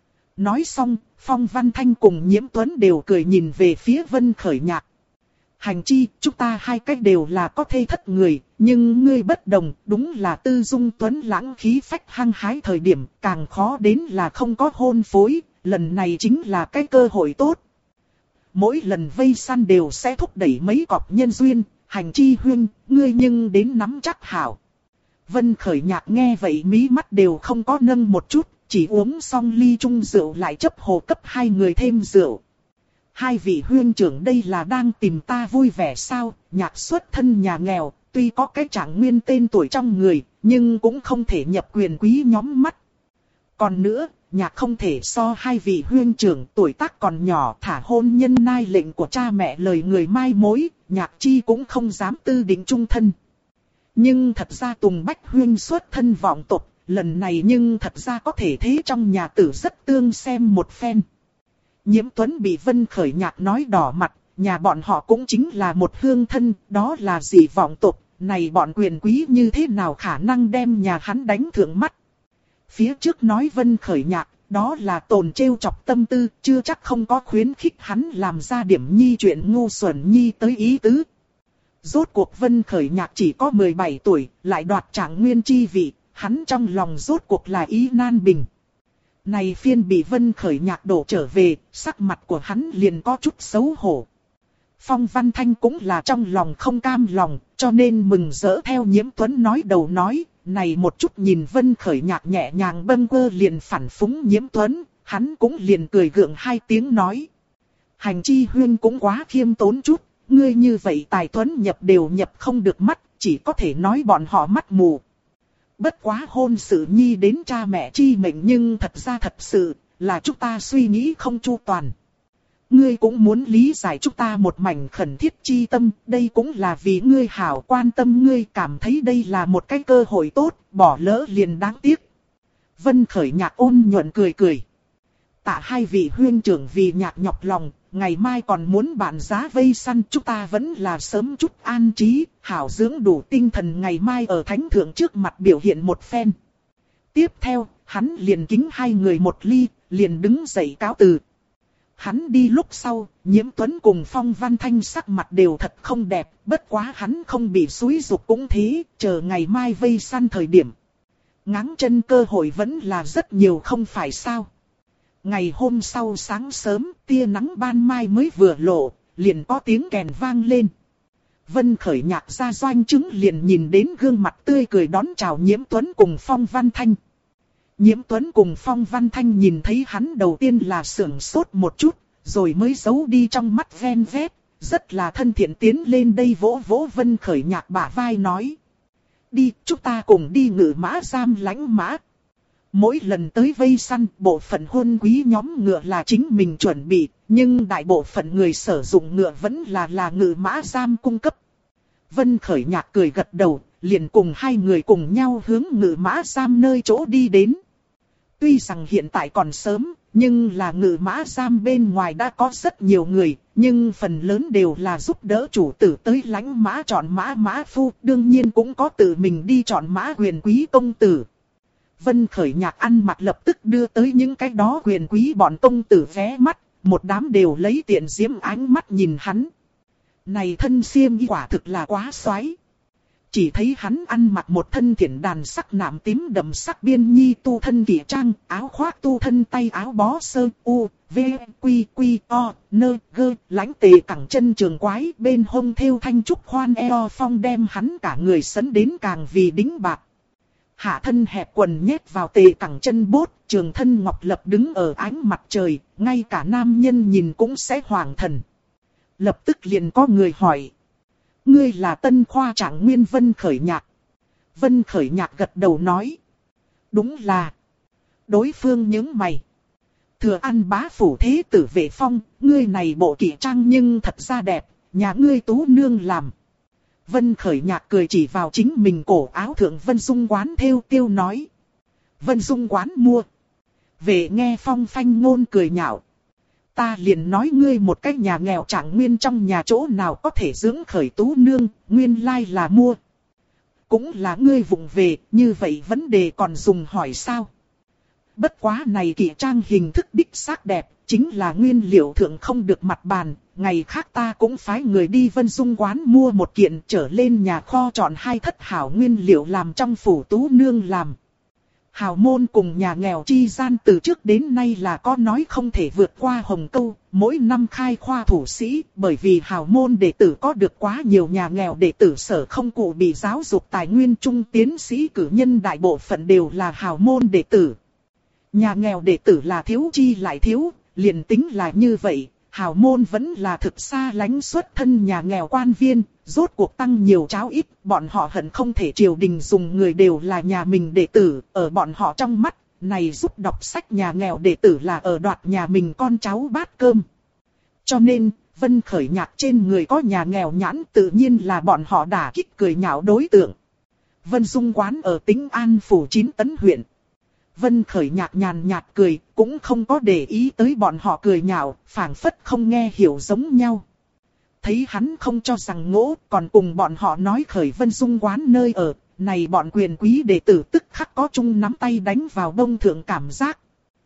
Nói xong, Phong Văn Thanh cùng Nhiễm Tuấn đều cười nhìn về phía Vân Khởi Nhạc. Hành chi, chúng ta hai cách đều là có thê thất người, nhưng ngươi bất đồng, đúng là tư dung tuấn lãng khí phách hăng hái thời điểm, càng khó đến là không có hôn phối, lần này chính là cái cơ hội tốt. Mỗi lần vây săn đều sẽ thúc đẩy mấy cọc nhân duyên, Hành Chi huynh, ngươi nhưng đến nắm chắc hảo. Vân Khởi Nhạc nghe vậy mí mắt đều không có nâng một chút, chỉ uống xong ly chung rượu lại chấp hồ cấp hai người thêm rượu. Hai vị huynh trưởng đây là đang tìm ta vui vẻ sao? Nhạc xuất thân nhà nghèo, tuy có cái trạng nguyên tên tuổi trong người, nhưng cũng không thể nhập quyền quý nhóm mắt. Còn nữa, Nhạc không thể so hai vị huynh trưởng tuổi tác còn nhỏ thả hôn nhân nai lệnh của cha mẹ lời người mai mối, Nhạc chi cũng không dám tư định chung thân. Nhưng thật ra Tùng Bách huynh xuất thân vọng tộc, lần này nhưng thật ra có thể thế trong nhà tử rất tương xem một phen. Nhiễm Tuấn bị Vân Khởi Nhạc nói đỏ mặt, nhà bọn họ cũng chính là một hương thân, đó là gì vọng tộc, này bọn quyền quý như thế nào khả năng đem nhà hắn đánh thượng mắt. Phía trước nói Vân Khởi Nhạc, đó là tồn trêu chọc tâm tư, chưa chắc không có khuyến khích hắn làm ra điểm nhi chuyện ngu xuẩn nhi tới ý tứ. Rốt cuộc Vân Khởi Nhạc chỉ có 17 tuổi, lại đoạt trạng nguyên chi vị, hắn trong lòng rốt cuộc là ý nan bình. Này phiên bị Vân Khởi Nhạc đổ trở về, sắc mặt của hắn liền có chút xấu hổ. Phong Văn Thanh cũng là trong lòng không cam lòng, cho nên mừng rỡ theo Nhiễm Tuấn nói đầu nói, này một chút nhìn Vân Khởi Nhạc nhẹ nhàng bâng quơ liền phản phúng Nhiễm Tuấn, hắn cũng liền cười gượng hai tiếng nói. Hành Chi huyên cũng quá khiêm tốn chút, ngươi như vậy tài tuấn nhập đều nhập không được mắt, chỉ có thể nói bọn họ mắt mù. Bất quá hôn sự nhi đến cha mẹ chi mệnh nhưng thật ra thật sự là chúng ta suy nghĩ không chu toàn. Ngươi cũng muốn lý giải chúng ta một mảnh khẩn thiết chi tâm, đây cũng là vì ngươi hảo quan tâm ngươi cảm thấy đây là một cái cơ hội tốt, bỏ lỡ liền đáng tiếc. Vân Khởi Nhạc ôn nhuận cười cười. Tạ hai vị huynh trưởng vì Nhạc nhọc lòng, ngày mai còn muốn bàn giá vây săn, chúng ta vẫn là sớm chút an trí, hảo dưỡng đủ tinh thần ngày mai ở thánh thượng trước mặt biểu hiện một phen. Tiếp theo, hắn liền kính hai người một ly, liền đứng dậy cáo từ. Hắn đi lúc sau, Nhiễm Tuấn cùng Phong Văn Thanh sắc mặt đều thật không đẹp, bất quá hắn không bị xúi giục cũng thế, chờ ngày mai vây săn thời điểm. Ngáng chân cơ hội vẫn là rất nhiều không phải sao. Ngày hôm sau sáng sớm, tia nắng ban mai mới vừa lộ, liền có tiếng kèn vang lên. Vân Khởi Nhạc ra doanh chứng liền nhìn đến gương mặt tươi cười đón chào Nhiễm Tuấn cùng Phong Văn Thanh. Nhiễm Tuấn cùng Phong Văn Thanh nhìn thấy hắn đầu tiên là sưởng sốt một chút, rồi mới giấu đi trong mắt ven vét, rất là thân thiện tiến lên đây vỗ vỗ Vân Khởi Nhạc bả vai nói. Đi, chúng ta cùng đi Ngự Mã Giam lãnh mã. Mỗi lần tới vây săn, bộ phận huân quý nhóm ngựa là chính mình chuẩn bị, nhưng đại bộ phận người sử dụng ngựa vẫn là Ngự Mã Giam cung cấp. Vân Khởi Nhạc cười gật đầu, liền cùng hai người cùng nhau hướng Ngự Mã Giam nơi chỗ đi đến. Tuy rằng hiện tại còn sớm, nhưng là Ngự Mã Giam bên ngoài đã có rất nhiều người, nhưng phần lớn đều là giúp đỡ chủ tử tới lãnh mã chọn mã phu, đương nhiên cũng có tự mình đi chọn mã quyền quý công tử. Vân Khởi Nhạc ăn mặc lập tức đưa tới những cái đó quyền quý bọn công tử vé mắt, một đám đều lấy tiện diễm ánh mắt nhìn hắn. Này thân xiêm y quả thực là quá xoái. Chỉ thấy hắn ăn mặc một thân thiển đàn sắc nạm tím đậm sắc biên nhi tu thân kỷ trang, áo khoác tu thân tay áo bó sơ, u, v, quy, quy, o, nơ, gơ, lãnh tề cẳng chân trường quái, bên hông thêu thanh trúc khoan eo phong đem hắn cả người sấn đến càng vì đĩnh bạc. Hạ thân hẹp quần nhét vào tề cẳng chân bốt, trường thân ngọc lập đứng ở ánh mặt trời, ngay cả nam nhân nhìn cũng sẽ hoảng thần. Lập tức liền có người hỏi. Ngươi là Tân Khoa Trạng Nguyên Vân Khởi Nhạc. Vân Khởi Nhạc gật đầu nói. Đúng là. Đối phương nhướng mày. Thừa ăn bá phủ thế tử Vệ Phong, ngươi này bộ kỵ trang nhưng thật ra đẹp, nhà ngươi tú nương làm. Vân Khởi Nhạc cười chỉ vào chính mình cổ áo thượng Vân Dung quán thêu tiêu nói. Vân Dung quán mua. Vệ nghe Phong phanh ngôn cười nhạo. Ta liền nói ngươi một cái nhà nghèo Trạng Nguyên trong nhà chỗ nào có thể dưỡng khởi tú nương, nguyên lai là mua. Cũng là ngươi vụng về, như vậy vấn đề còn dùng hỏi sao? Bất quá này kỵ trang hình thức đích xác đẹp, chính là nguyên liệu thượng không được mặt bàn, ngày khác ta cũng phái người đi Vân Dung quán mua một kiện trở lên nhà kho chọn 2 thất hảo nguyên liệu làm trong phủ tú nương làm. Hào môn cùng nhà nghèo chi gian từ trước đến nay là có nói không thể vượt qua hồng câu, mỗi năm khai khoa thủ sĩ, bởi vì hào môn đệ tử có được quá nhiều nhà nghèo đệ tử sở không cụ bị giáo dục tài nguyên trung tiến sĩ cử nhân đại bộ phận đều là hào môn đệ tử. Nhà nghèo đệ tử là thiếu chi lại thiếu, liền tính là như vậy, hào môn vẫn là thực xa lánh xuất thân nhà nghèo quan viên, rốt cuộc tăng nhiều cháo ít, bọn họ hận không thể triều đình dùng người đều là nhà mình đệ tử, ở bọn họ trong mắt, này giúp đọc sách nhà nghèo đệ tử là ở đoạt nhà mình con cháu bát cơm. Cho nên, Vân Khởi Nhạc trên người có nhà nghèo nhãn tự nhiên là bọn họ đả kích cười nhạo đối tượng. Vân Dung quán ở Tĩnh An phủ 9 tấn huyện. Vân Khởi Nhạc nhàn nhạt cười, cũng không có để ý tới bọn họ cười nhạo, phảng phất không nghe hiểu giống nhau. Thấy hắn không cho rằng ngỗ, còn cùng bọn họ nói khởi Vân Dung quán nơi ở, này bọn quyền quý đệ tử tức khắc có chung nắm tay đánh vào bông thượng cảm giác.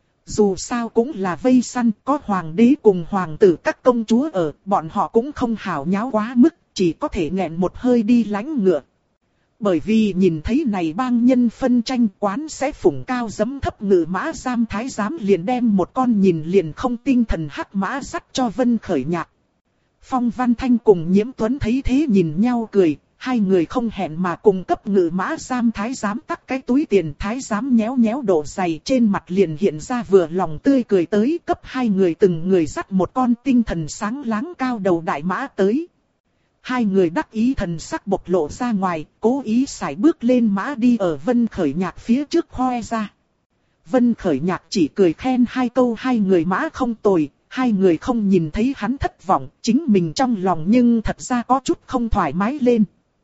Dù sao cũng là vây săn, có hoàng đế cùng hoàng tử các công chúa ở, bọn họ cũng không hảo nháo quá mức, chỉ có thể nghẹn một hơi đi lánh ngựa. Bởi vì nhìn thấy này bang nhân phân tranh, quán sẽ phủng cao giấm thấp ngự mã giam thái giám liền đem một con nhìn liền không tinh thần hắc mã dắt cho Vân Khởi Nhạc. Phong Văn Thanh cùng Nhiễm Tuấn thấy thế nhìn nhau cười, hai người không hẹn mà cùng cấp ngự mã giam thái giám tắc cái túi tiền, thái giám nhéo nhéo độ dày trên mặt liền hiện ra vừa lòng tươi cười tới, cấp hai người từng người dắt một con tinh thần sáng láng cao đầu đại mã tới. Hai người đắc ý thần sắc bộc lộ ra ngoài, cố ý sải bước lên mã đi ở Vân Khởi Nhạc phía trước khoe ra. Vân Khởi Nhạc chỉ cười khen hai câu, hai người mã không tồi, hai người không nhìn thấy hắn thất vọng, chính mình trong lòng nhưng thật ra có chút không thoải mái lên.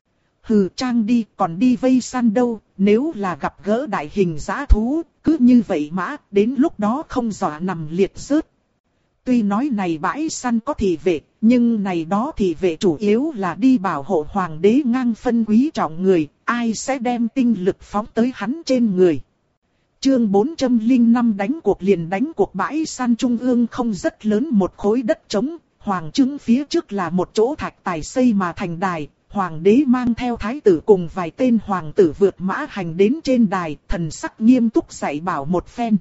Hừ, trang đi, còn đi vây săn đâu, nếu là gặp gỡ đại hình dã thú, cứ như vậy mã, đến lúc đó không dọa nằm liệt rớt. Tuy nói này bãi săn có thị vệ, nhưng này đó thị vệ chủ yếu là đi bảo hộ hoàng đế ngang phân quý trọng người, ai sẽ đem tinh lực phóng tới hắn trên người. Chương 405 đánh cuộc liền đánh cuộc. Bãi săn trung ương không rất lớn một khối đất trống, hoàng trưng phía trước là một chỗ thạch tài xây mà thành đài. Hoàng đế mang theo thái tử cùng vài tên hoàng tử vượt mã hành đến trên đài, thần sắc nghiêm túc dạy bảo một phen.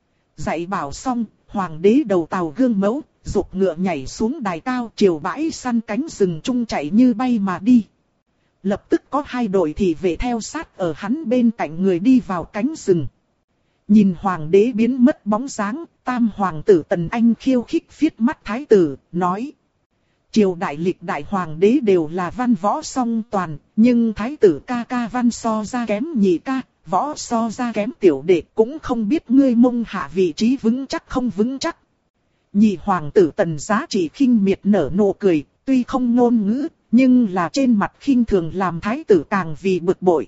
Dạy bảo xong, hoàng đế đầu tàu gương mẫu, dục ngựa nhảy xuống đài cao, chiều bãi săn cánh rừng trung chạy như bay mà đi. Lập tức có hai đội thị vệ theo sát ở hắn bên cạnh người đi vào cánh rừng. Nhìn hoàng đế biến mất bóng dáng, tam hoàng tử Tần Anh khiêu khích phiết mắt thái tử, nói. Triều đại lịch đại hoàng đế đều là văn võ song toàn, nhưng thái tử ca ca văn so ra kém nhị ca, võ so ra kém tiểu đệ, cũng không biết ngươi mông hạ vị trí vững chắc không vững chắc. Nhị hoàng tử Tần Giá chỉ khinh miệt nở nụ cười, tuy không ngôn ngữ, nhưng là trên mặt khinh thường làm thái tử càng vì bực bội.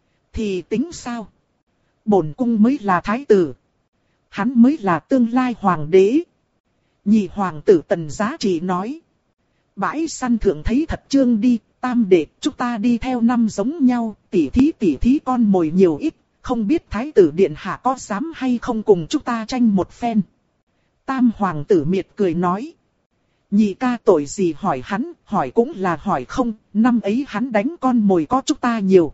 Thì tính sao? Bổn cung mới là thái tử. Hắn mới là tương lai hoàng đế. Nhị hoàng tử Tần Giá chỉ nói. Bãi săn thượng thấy thật trương đi, tam đệ, chúng ta đi theo năm giống nhau, tỉ thí con mồi nhiều ít, không biết thái tử điện hạ có dám hay không cùng chúng ta tranh một phen. Tam hoàng tử miệt cười nói. Nhị ca tội gì hỏi hắn, hỏi cũng là hỏi không, năm ấy hắn đánh con mồi có chúng ta nhiều.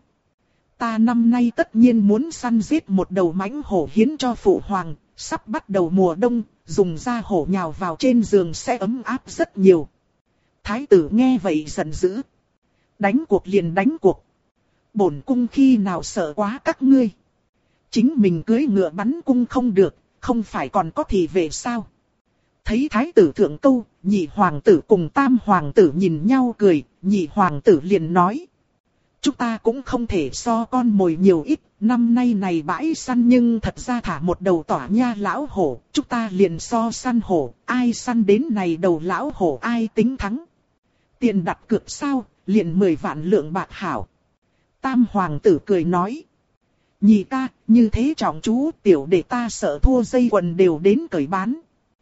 Ta năm nay tất nhiên muốn săn giết một đầu mãnh hổ hiến cho phụ hoàng, sắp bắt đầu mùa đông, dùng da hổ nhào vào trên giường sẽ ấm áp rất nhiều. Thái tử nghe vậy giận dữ. Đánh cuộc liền đánh cuộc. Bổn cung khi nào sợ quá các ngươi. Chính mình cưỡi ngựa bắn cung không được, không phải còn có thị vệ sao. Thấy thái tử thượng câu, nhị hoàng tử cùng tam hoàng tử nhìn nhau cười, nhị hoàng tử liền nói. Chúng ta cũng không thể so con mồi nhiều ít, năm nay này bãi săn nhưng thật ra thả một đầu tỏa nha lão hổ, chúng ta liền so săn hổ, ai săn đến này đầu lão hổ ai tính thắng. Tiền đặt cược sao, liền 10 vạn lượng bạc hảo. Tam hoàng tử cười nói. Nhị ca, như thế trọng chú, tiểu đệ ta sợ thua dây quần đều đến cởi bán.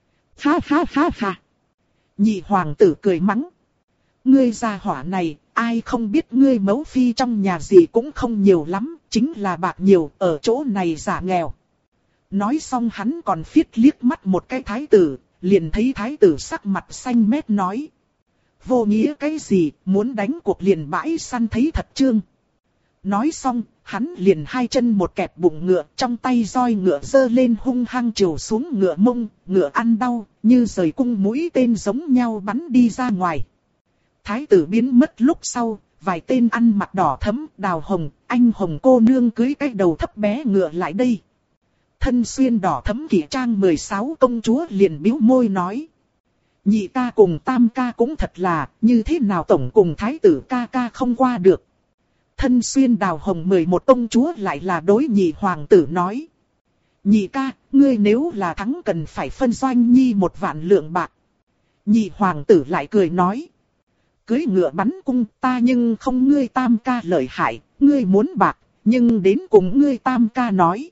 Ha ha ha ha. Nhị hoàng tử cười mắng. Ngươi gia hỏa này, ai không biết ngươi mẫu phi trong nhà gì cũng không nhiều lắm, chính là bạc nhiều, ở chỗ này giả nghèo. Nói xong hắn còn phiết liếc mắt một cái thái tử, liền thấy thái tử sắc mặt xanh mét nói. Vô nghĩa cái gì, muốn đánh cuộc liền bãi săn thấy thật trương. Nói xong, hắn liền hai chân một kẹp bụng ngựa, trong tay roi ngựa giơ lên hung hăng trồ xuống ngựa mông, ngựa ăn đau, như rời cung mũi tên giống nhau bắn đi ra ngoài. Thái tử biến mất lúc sau, vài tên ăn mặc đỏ thẫm, đào hồng, anh hồng cô nương cưới cái đầu thấp bé ngựa lại đây. Thân xuyên đỏ thẫm kỵ trang 16 công chúa liền bĩu môi nói. Nhị ca cùng tam ca cũng thật là, như thế nào tổng cùng thái tử ca ca không qua được. Thân xuyên đào hồng 11 công chúa lại là đối nhị hoàng tử nói. Nhị ca, ngươi nếu là thắng cần phải phân doanh nhi 1 vạn lượng bạc. Nhị hoàng tử lại cười nói. Cưới ngựa bắn cung ta nhưng không ngươi tam ca lợi hại, ngươi muốn bạc, nhưng đến cùng ngươi tam ca nói.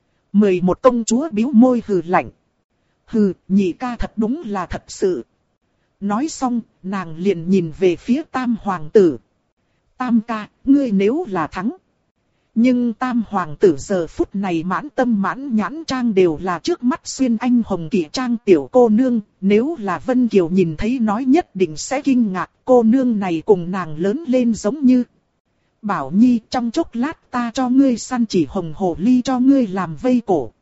11 công chúa bĩu môi hừ lạnh. Hừ, nhị ca thật đúng là thật sự. Nói xong, nàng liền nhìn về phía tam hoàng tử. Tam ca, ngươi nếu là thắng. Nhưng tam hoàng tử giờ phút này mãn tâm mãn nhãn trang đều là trước mắt xuyên anh hồng kỵ trang tiểu cô nương. Nếu là Vân Kiều nhìn thấy nói nhất định sẽ kinh ngạc, cô nương này cùng nàng lớn lên giống như. Bảo Nhi, trong chốc lát ta cho ngươi săn chỉ hồng hồ ly cho ngươi làm vây cổ.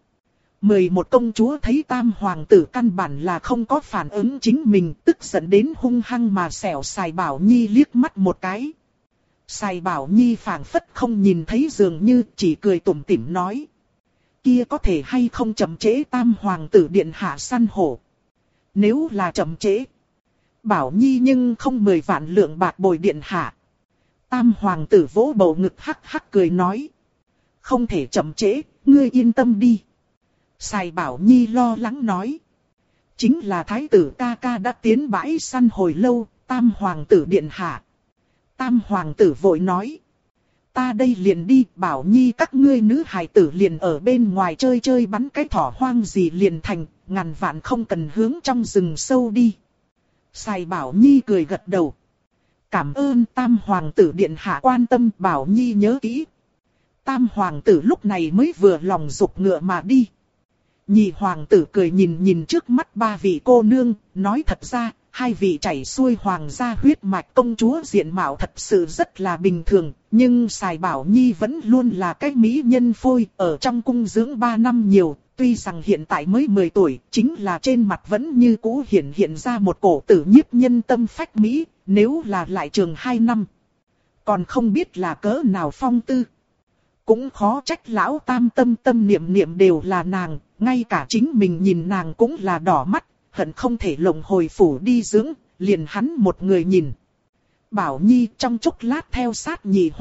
11 công chúa thấy tam hoàng tử căn bản là không có phản ứng chính mình, tức giận đến hung hăng mà xẻo Sài Bảo Nhi liếc mắt một cái. Sài Bảo Nhi phảng phất không nhìn thấy dường như chỉ cười tủm tỉm nói. Kia có thể hay không chậm trễ tam hoàng tử điện hạ săn hổ. Nếu là chậm trễ. Bảo Nhi nhưng không 10 vạn lượng bạc bồi điện hạ. Tam hoàng tử vỗ bầu ngực hắc hắc cười nói. Không thể chậm trễ, ngươi yên tâm đi. Sài Bảo Nhi lo lắng nói. Chính là thái tử ca ca đã tiến bãi săn hồi lâu, tam hoàng tử điện hạ. Tam hoàng tử vội nói. Ta đây liền đi, Bảo Nhi các ngươi nữ hài tử liền ở bên ngoài chơi chơi bắn cái thỏ hoang gì liền thành, ngàn vạn không cần hướng trong rừng sâu đi. Sài Bảo Nhi cười gật đầu. Cảm ơn tam hoàng tử điện hạ quan tâm, Bảo Nhi nhớ kỹ. Tam hoàng tử lúc này mới vừa lòng dục ngựa mà đi. Nhị hoàng tử cười nhìn trước mắt 3 vị cô nương, nói thật ra, 2 vị chảy xuôi hoàng gia huyết mạch công chúa diện mạo thật sự rất là bình thường, nhưng Sài Bảo Nhi vẫn luôn là cái mỹ nhân phôi, ở trong cung dưỡng 3 năm nhiều, tuy rằng hiện tại mới 10 tuổi, chính là trên mặt vẫn như cũ hiện ra một cổ tử nhiếp nhân tâm phách mỹ, nếu là lại trường 2 năm. Còn không biết là cỡ nào phong tư. Cũng khó trách lão tam tâm niệm đều là nàng, ngay cả chính mình nhìn nàng cũng là đỏ mắt, hận không thể lộng hồi phủ đi dưỡng, liền hắn một người nhìn. Bảo Nhi trong chốc lát theo sát nhị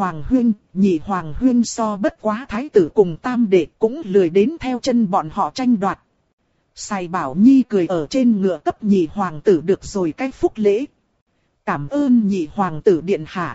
hoàng huynh so bất quá thái tử cùng tam đệ cũng lười đến theo chân bọn họ tranh đoạt. Sài Bảo Nhi cười ở trên ngựa cấp nhị hoàng tử được rồi cái phúc lễ. Cảm ơn nhị hoàng tử điện hạ.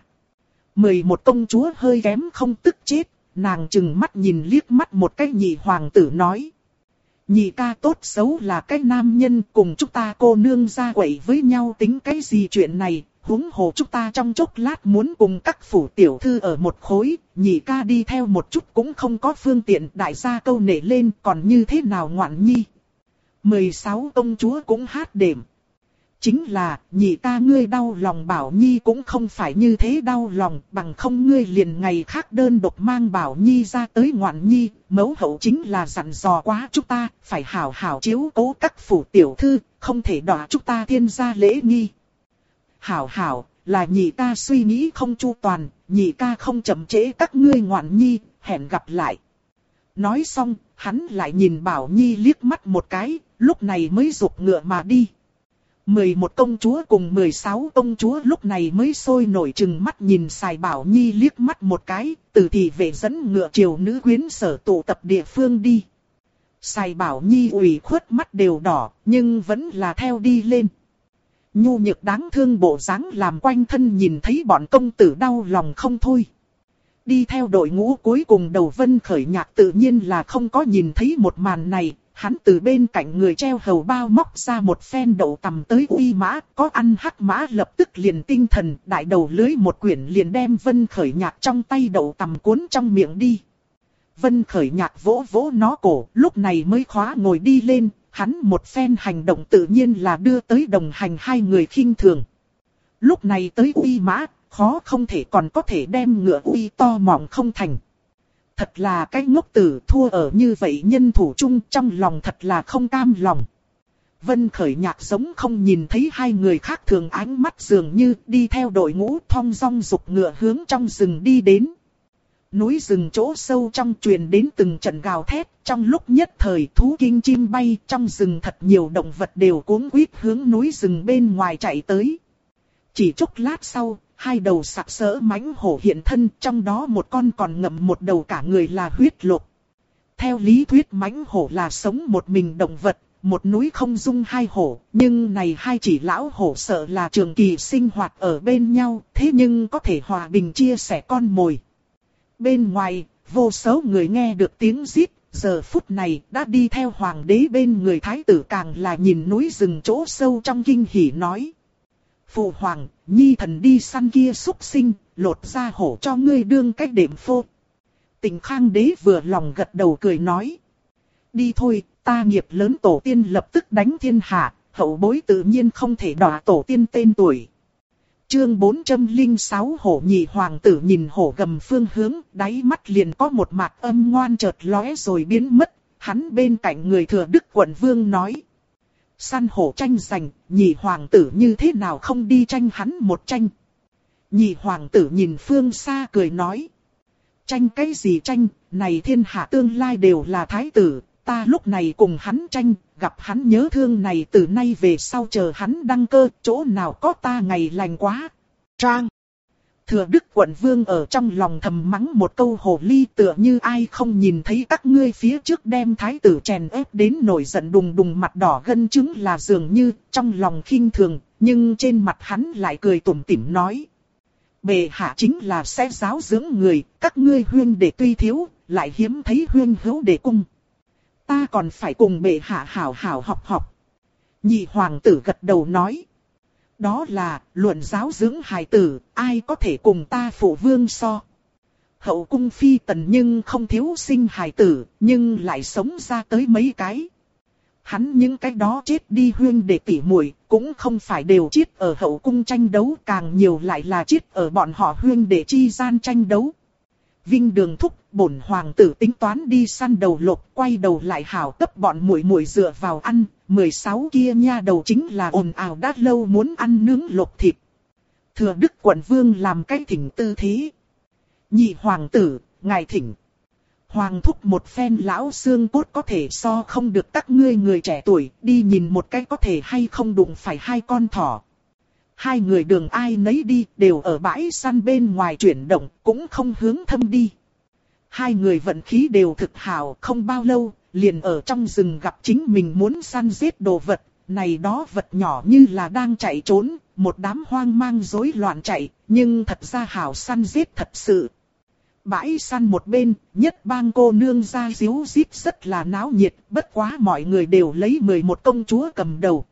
11 công chúa hơi kém không tức chết, nàng chừng mắt nhìn liếc mắt một cái nhị hoàng tử nói. Nhị ca tốt xấu là cái nam nhân, cùng chúng ta cô nương ra quậy với nhau tính cái gì chuyện này, huống hồ chúng ta trong chốc lát muốn cùng các phủ tiểu thư ở một khối, nhị ca đi theo một chút cũng không có phương tiện, đại gia câu nể lên còn như thế nào ngoạn nhi. 16 công chúa cũng hát đệm. Chính là, nhị ca ngươi đau lòng Bảo Nhi cũng không phải như thế đau lòng, bằng không ngươi liền ngày khác đơn độc mang Bảo Nhi ra tới ngoạn nhi, mẫu hậu chính là dặn dò quá chúng ta, phải hảo hảo chiếu cố các phủ tiểu thư, không thể đọa chúng ta thiên gia lễ nghi. Hảo, là nhị ca suy nghĩ không chu toàn, nhị ca không chậm trễ các ngươi ngoạn nhi, hẹn gặp lại. Nói xong, hắn lại nhìn Bảo Nhi liếc mắt một cái, lúc này mới giục ngựa mà đi. 11 công chúa cùng 16 công chúa lúc này mới sôi nổi trừng mắt nhìn Sài Bảo Nhi liếc mắt một cái, từ thị vệ dẫn ngựa triều nữ quyến sở tụ tập địa phương đi. Sài Bảo Nhi ủy khuất mắt đều đỏ, nhưng vẫn là theo đi lên. Nhu nhược đáng thương bộ dáng làm quanh thân nhìn thấy bọn công tử đau lòng không thôi. Đi theo đội ngũ cuối cùng đầu Vân Khởi Nhạc tự nhiên là không có nhìn thấy một màn này. Hắn từ bên cạnh người treo hầu bao móc ra một phen đậu tằm tới uy mã, có ăn hắc mã lập tức liền tinh thần, đại đầu lưới một quyển liền đem Vân Khởi Nhạc trong tay đậu tằm cuốn trong miệng đi. Vân Khởi Nhạc vỗ vỗ nó cổ, lúc này mới khóa ngồi đi lên, hắn một phen hành động tự nhiên là đưa tới đồng hành 2 người khinh thường. Lúc này tới uy mã, khó không thể còn có thể đem ngựa uy to mọng không thành. Thật là cái ngốc tử, thua ở như vậy nhân thủ chung, trong lòng thật là không cam lòng. Vân Khởi Nhạc giống không nhìn thấy hai người khác thường ánh mắt, dường như đi theo đội ngũ thong dong dục ngựa hướng trong rừng đi đến. Núi rừng chỗ sâu trong truyền đến từng trận gào thét, trong lúc nhất thời thú kinh chim bay, trong rừng thật nhiều động vật đều cuống quýt hướng núi rừng bên ngoài chạy tới. Chỉ chốc lát sau, hai đầu sặc sỡ mãnh hổ hiện thân, trong đó một con còn ngậm một đầu cả người là huyết lục. Theo lý thuyết mãnh hổ là sống một mình động vật, một núi không dung hai hổ, nhưng này hai chỉ lão hổ sợ là trường kỳ sinh hoạt ở bên nhau, thế nhưng có thể hòa bình chia sẻ con mồi. Bên ngoài, vô số người nghe được tiếng rít, giờ phút này đã đi theo hoàng đế bên người thái tử càng là nhìn núi rừng chỗ sâu trong kinh hỉ nói. Phụ hoàng, nhi thần đi săn kia súc sinh, lột ra hổ cho ngươi đương cách đệm phô. Tình Khang đế vừa lòng gật đầu cười nói. Đi thôi, ta nghiệp lớn tổ tiên lập tức đánh thiên hạ, hậu bối tự nhiên không thể đọa tổ tiên tên tuổi. Chương 406 hổ nhị hoàng tử nhìn hổ gầm phương hướng, đáy mắt liền có một mạc âm ngoan chợt lóe rồi biến mất, hắn bên cạnh người thừa đức quận vương nói. Săn hổ tranh giành, nhị hoàng tử như thế nào không đi tranh hắn một tranh. Nhị hoàng tử nhìn phương xa cười nói. Tranh cái gì tranh, này thiên hạ tương lai đều là thái tử, ta lúc này cùng hắn tranh, gặp hắn nhớ thương này từ nay về sau chờ hắn đăng cơ, chỗ nào có ta ngày lành quá. Trang. Thừa đức quận vương ở trong lòng thầm mắng một câu hồ ly, tựa như ai không nhìn thấy các ngươi phía trước đem thái tử chèn ép đến nổi giận đùng đùng, mặt đỏ gân chứng là dường như trong lòng khinh thường, nhưng trên mặt hắn lại cười tủm tỉm nói. Bệ hạ chính là sẽ giáo dưỡng người, các ngươi huyên đệ tuy thiếu, lại hiếm thấy huyên hữu đệ cung. Ta còn phải cùng bệ hạ hảo hảo học học. Nhị hoàng tử gật đầu nói. Đó là, luận giáo dưỡng hài tử, ai có thể cùng ta phụ vương so. Hậu cung phi tần nhưng không thiếu sinh hài tử, nhưng lại sống ra tới mấy cái. Hắn những cái đó chết đi huyên đệ tỷ muội cũng không phải đều chết ở hậu cung tranh đấu, càng nhiều lại là chết ở bọn họ huyên đệ chi gian tranh đấu. Vinh Đường thúc, bổn hoàng tử tính toán đi săn đầu lộc, quay đầu lại hảo cấp bọn muội muội dựa vào ăn, 16 kia nha đầu chính là ồn ào đã lâu muốn ăn nướng lộc thịt. Thừa đức quận vương làm cái thỉnh tư thế. Nhị hoàng tử, ngài thỉnh. Hoàng thúc một phen lão xương cốt có thể so không được các ngươi người trẻ tuổi, đi nhìn một cái có thể hay không đụng phải hai con thỏ. Hai người đường ai nấy đi, đều ở bãi săn bên ngoài chuyển động, cũng không hướng thâm đi. Hai người vận khí đều thực hảo, không bao lâu, liền ở trong rừng gặp chính mình muốn săn giết đồ vật. Này đó vật nhỏ như là đang chạy trốn, một đám hoang mang rối loạn chạy, nhưng thật ra hảo săn giết thật sự. Bãi săn một bên, nhất bang cô nương ra díu dít rất là náo nhiệt, bất quá mọi người đều lấy 11 công chúa cầm đầu.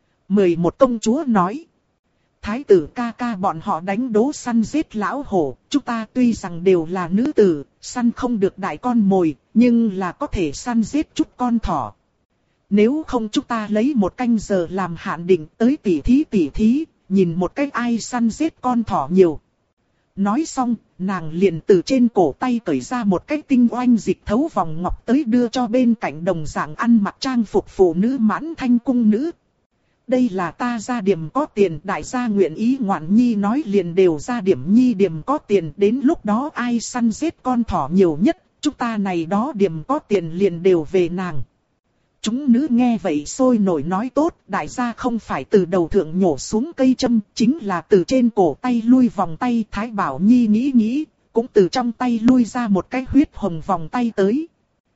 11 công chúa nói. Thái tử ca ca bọn họ đánh đố săn giết lão hổ, chúng ta tuy rằng đều là nữ tử, săn không được đại con mồi, nhưng là có thể săn giết chút con thỏ. Nếu không chúng ta lấy một canh giờ làm hạn định tới tỉ thí, nhìn một cách ai săn giết con thỏ nhiều. Nói xong, nàng liền từ trên cổ tay cởi ra một cái tinh oanh dịch thấu vòng ngọc tới đưa cho bên cạnh đồng dạng ăn mặc trang phục phụ nữ mãn thanh cung nữ. Đây là ta ra điểm có tiền, đại gia nguyện ý ngoạn nhi nói liền đều ra điểm nhi điểm có tiền, đến lúc đó ai săn giết con thỏ nhiều nhất, chúng ta này đó điểm có tiền liền đều về nàng. Chúng nữ nghe vậy sôi nổi nói tốt, đại gia không phải từ đầu thượng nhổ xuống cây châm, chính là từ trên cổ tay lui vòng tay. Thái Bảo Nhi nghĩ, cũng từ trong tay lui ra một cái huyết hồng vòng tay tới.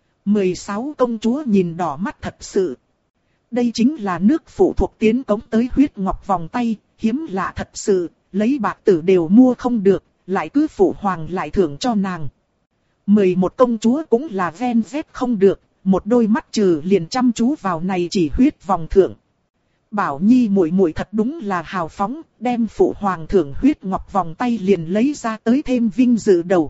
16 công chúa nhìn đỏ mắt thật sự. Đây chính là nước phụ thuộc tiến cống tới huyết ngọc vòng tay, hiếm lạ thật sự, lấy bạc tử đều mua không được, lại cứ phụ hoàng lại thưởng cho nàng. 11 công chúa cũng là ven vét không được, một đôi mắt trừ liền chăm chú vào này chỉ huyết vòng thượng. Bảo Nhi muội muội thật đúng là hào phóng, đem phụ hoàng thưởng huyết ngọc vòng tay liền lấy ra tới thêm vinh dự đầu.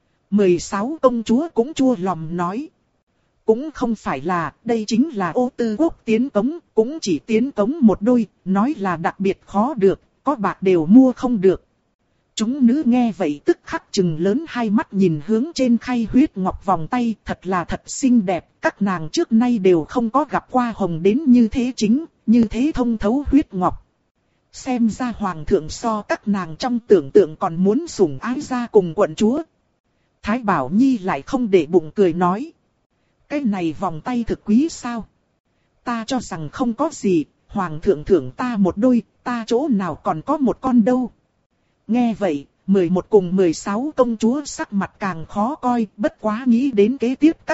16 công chúa cũng chua lòng nói. Cũng không phải là, đây chính là Ô Tư Quốc tiến cống, cũng chỉ tiến cống một đôi, nói là đặc biệt khó được, có bạc đều mua không được. Chúng nữ nghe vậy tức khắc trừng lớn hai mắt nhìn hướng trên khay huyết ngọc vòng tay, thật là thật xinh đẹp, các nàng trước nay đều không có gặp qua hồng đến như thế chính, như thế thông thấu huyết ngọc. Xem ra hoàng thượng so các nàng trong tưởng tượng còn muốn sủng ái ra cùng quận chúa. Thái Bảo Nhi lại không để bụng cười nói. Cái này vòng tay thực quý sao? Ta cho rằng không có gì, hoàng thượng thưởng ta một đôi, ta chỗ nào còn có một con đâu. Nghe vậy, 11 cùng 16 công chúa sắc mặt càng khó coi, bất quá nghĩ đến kế tiếp các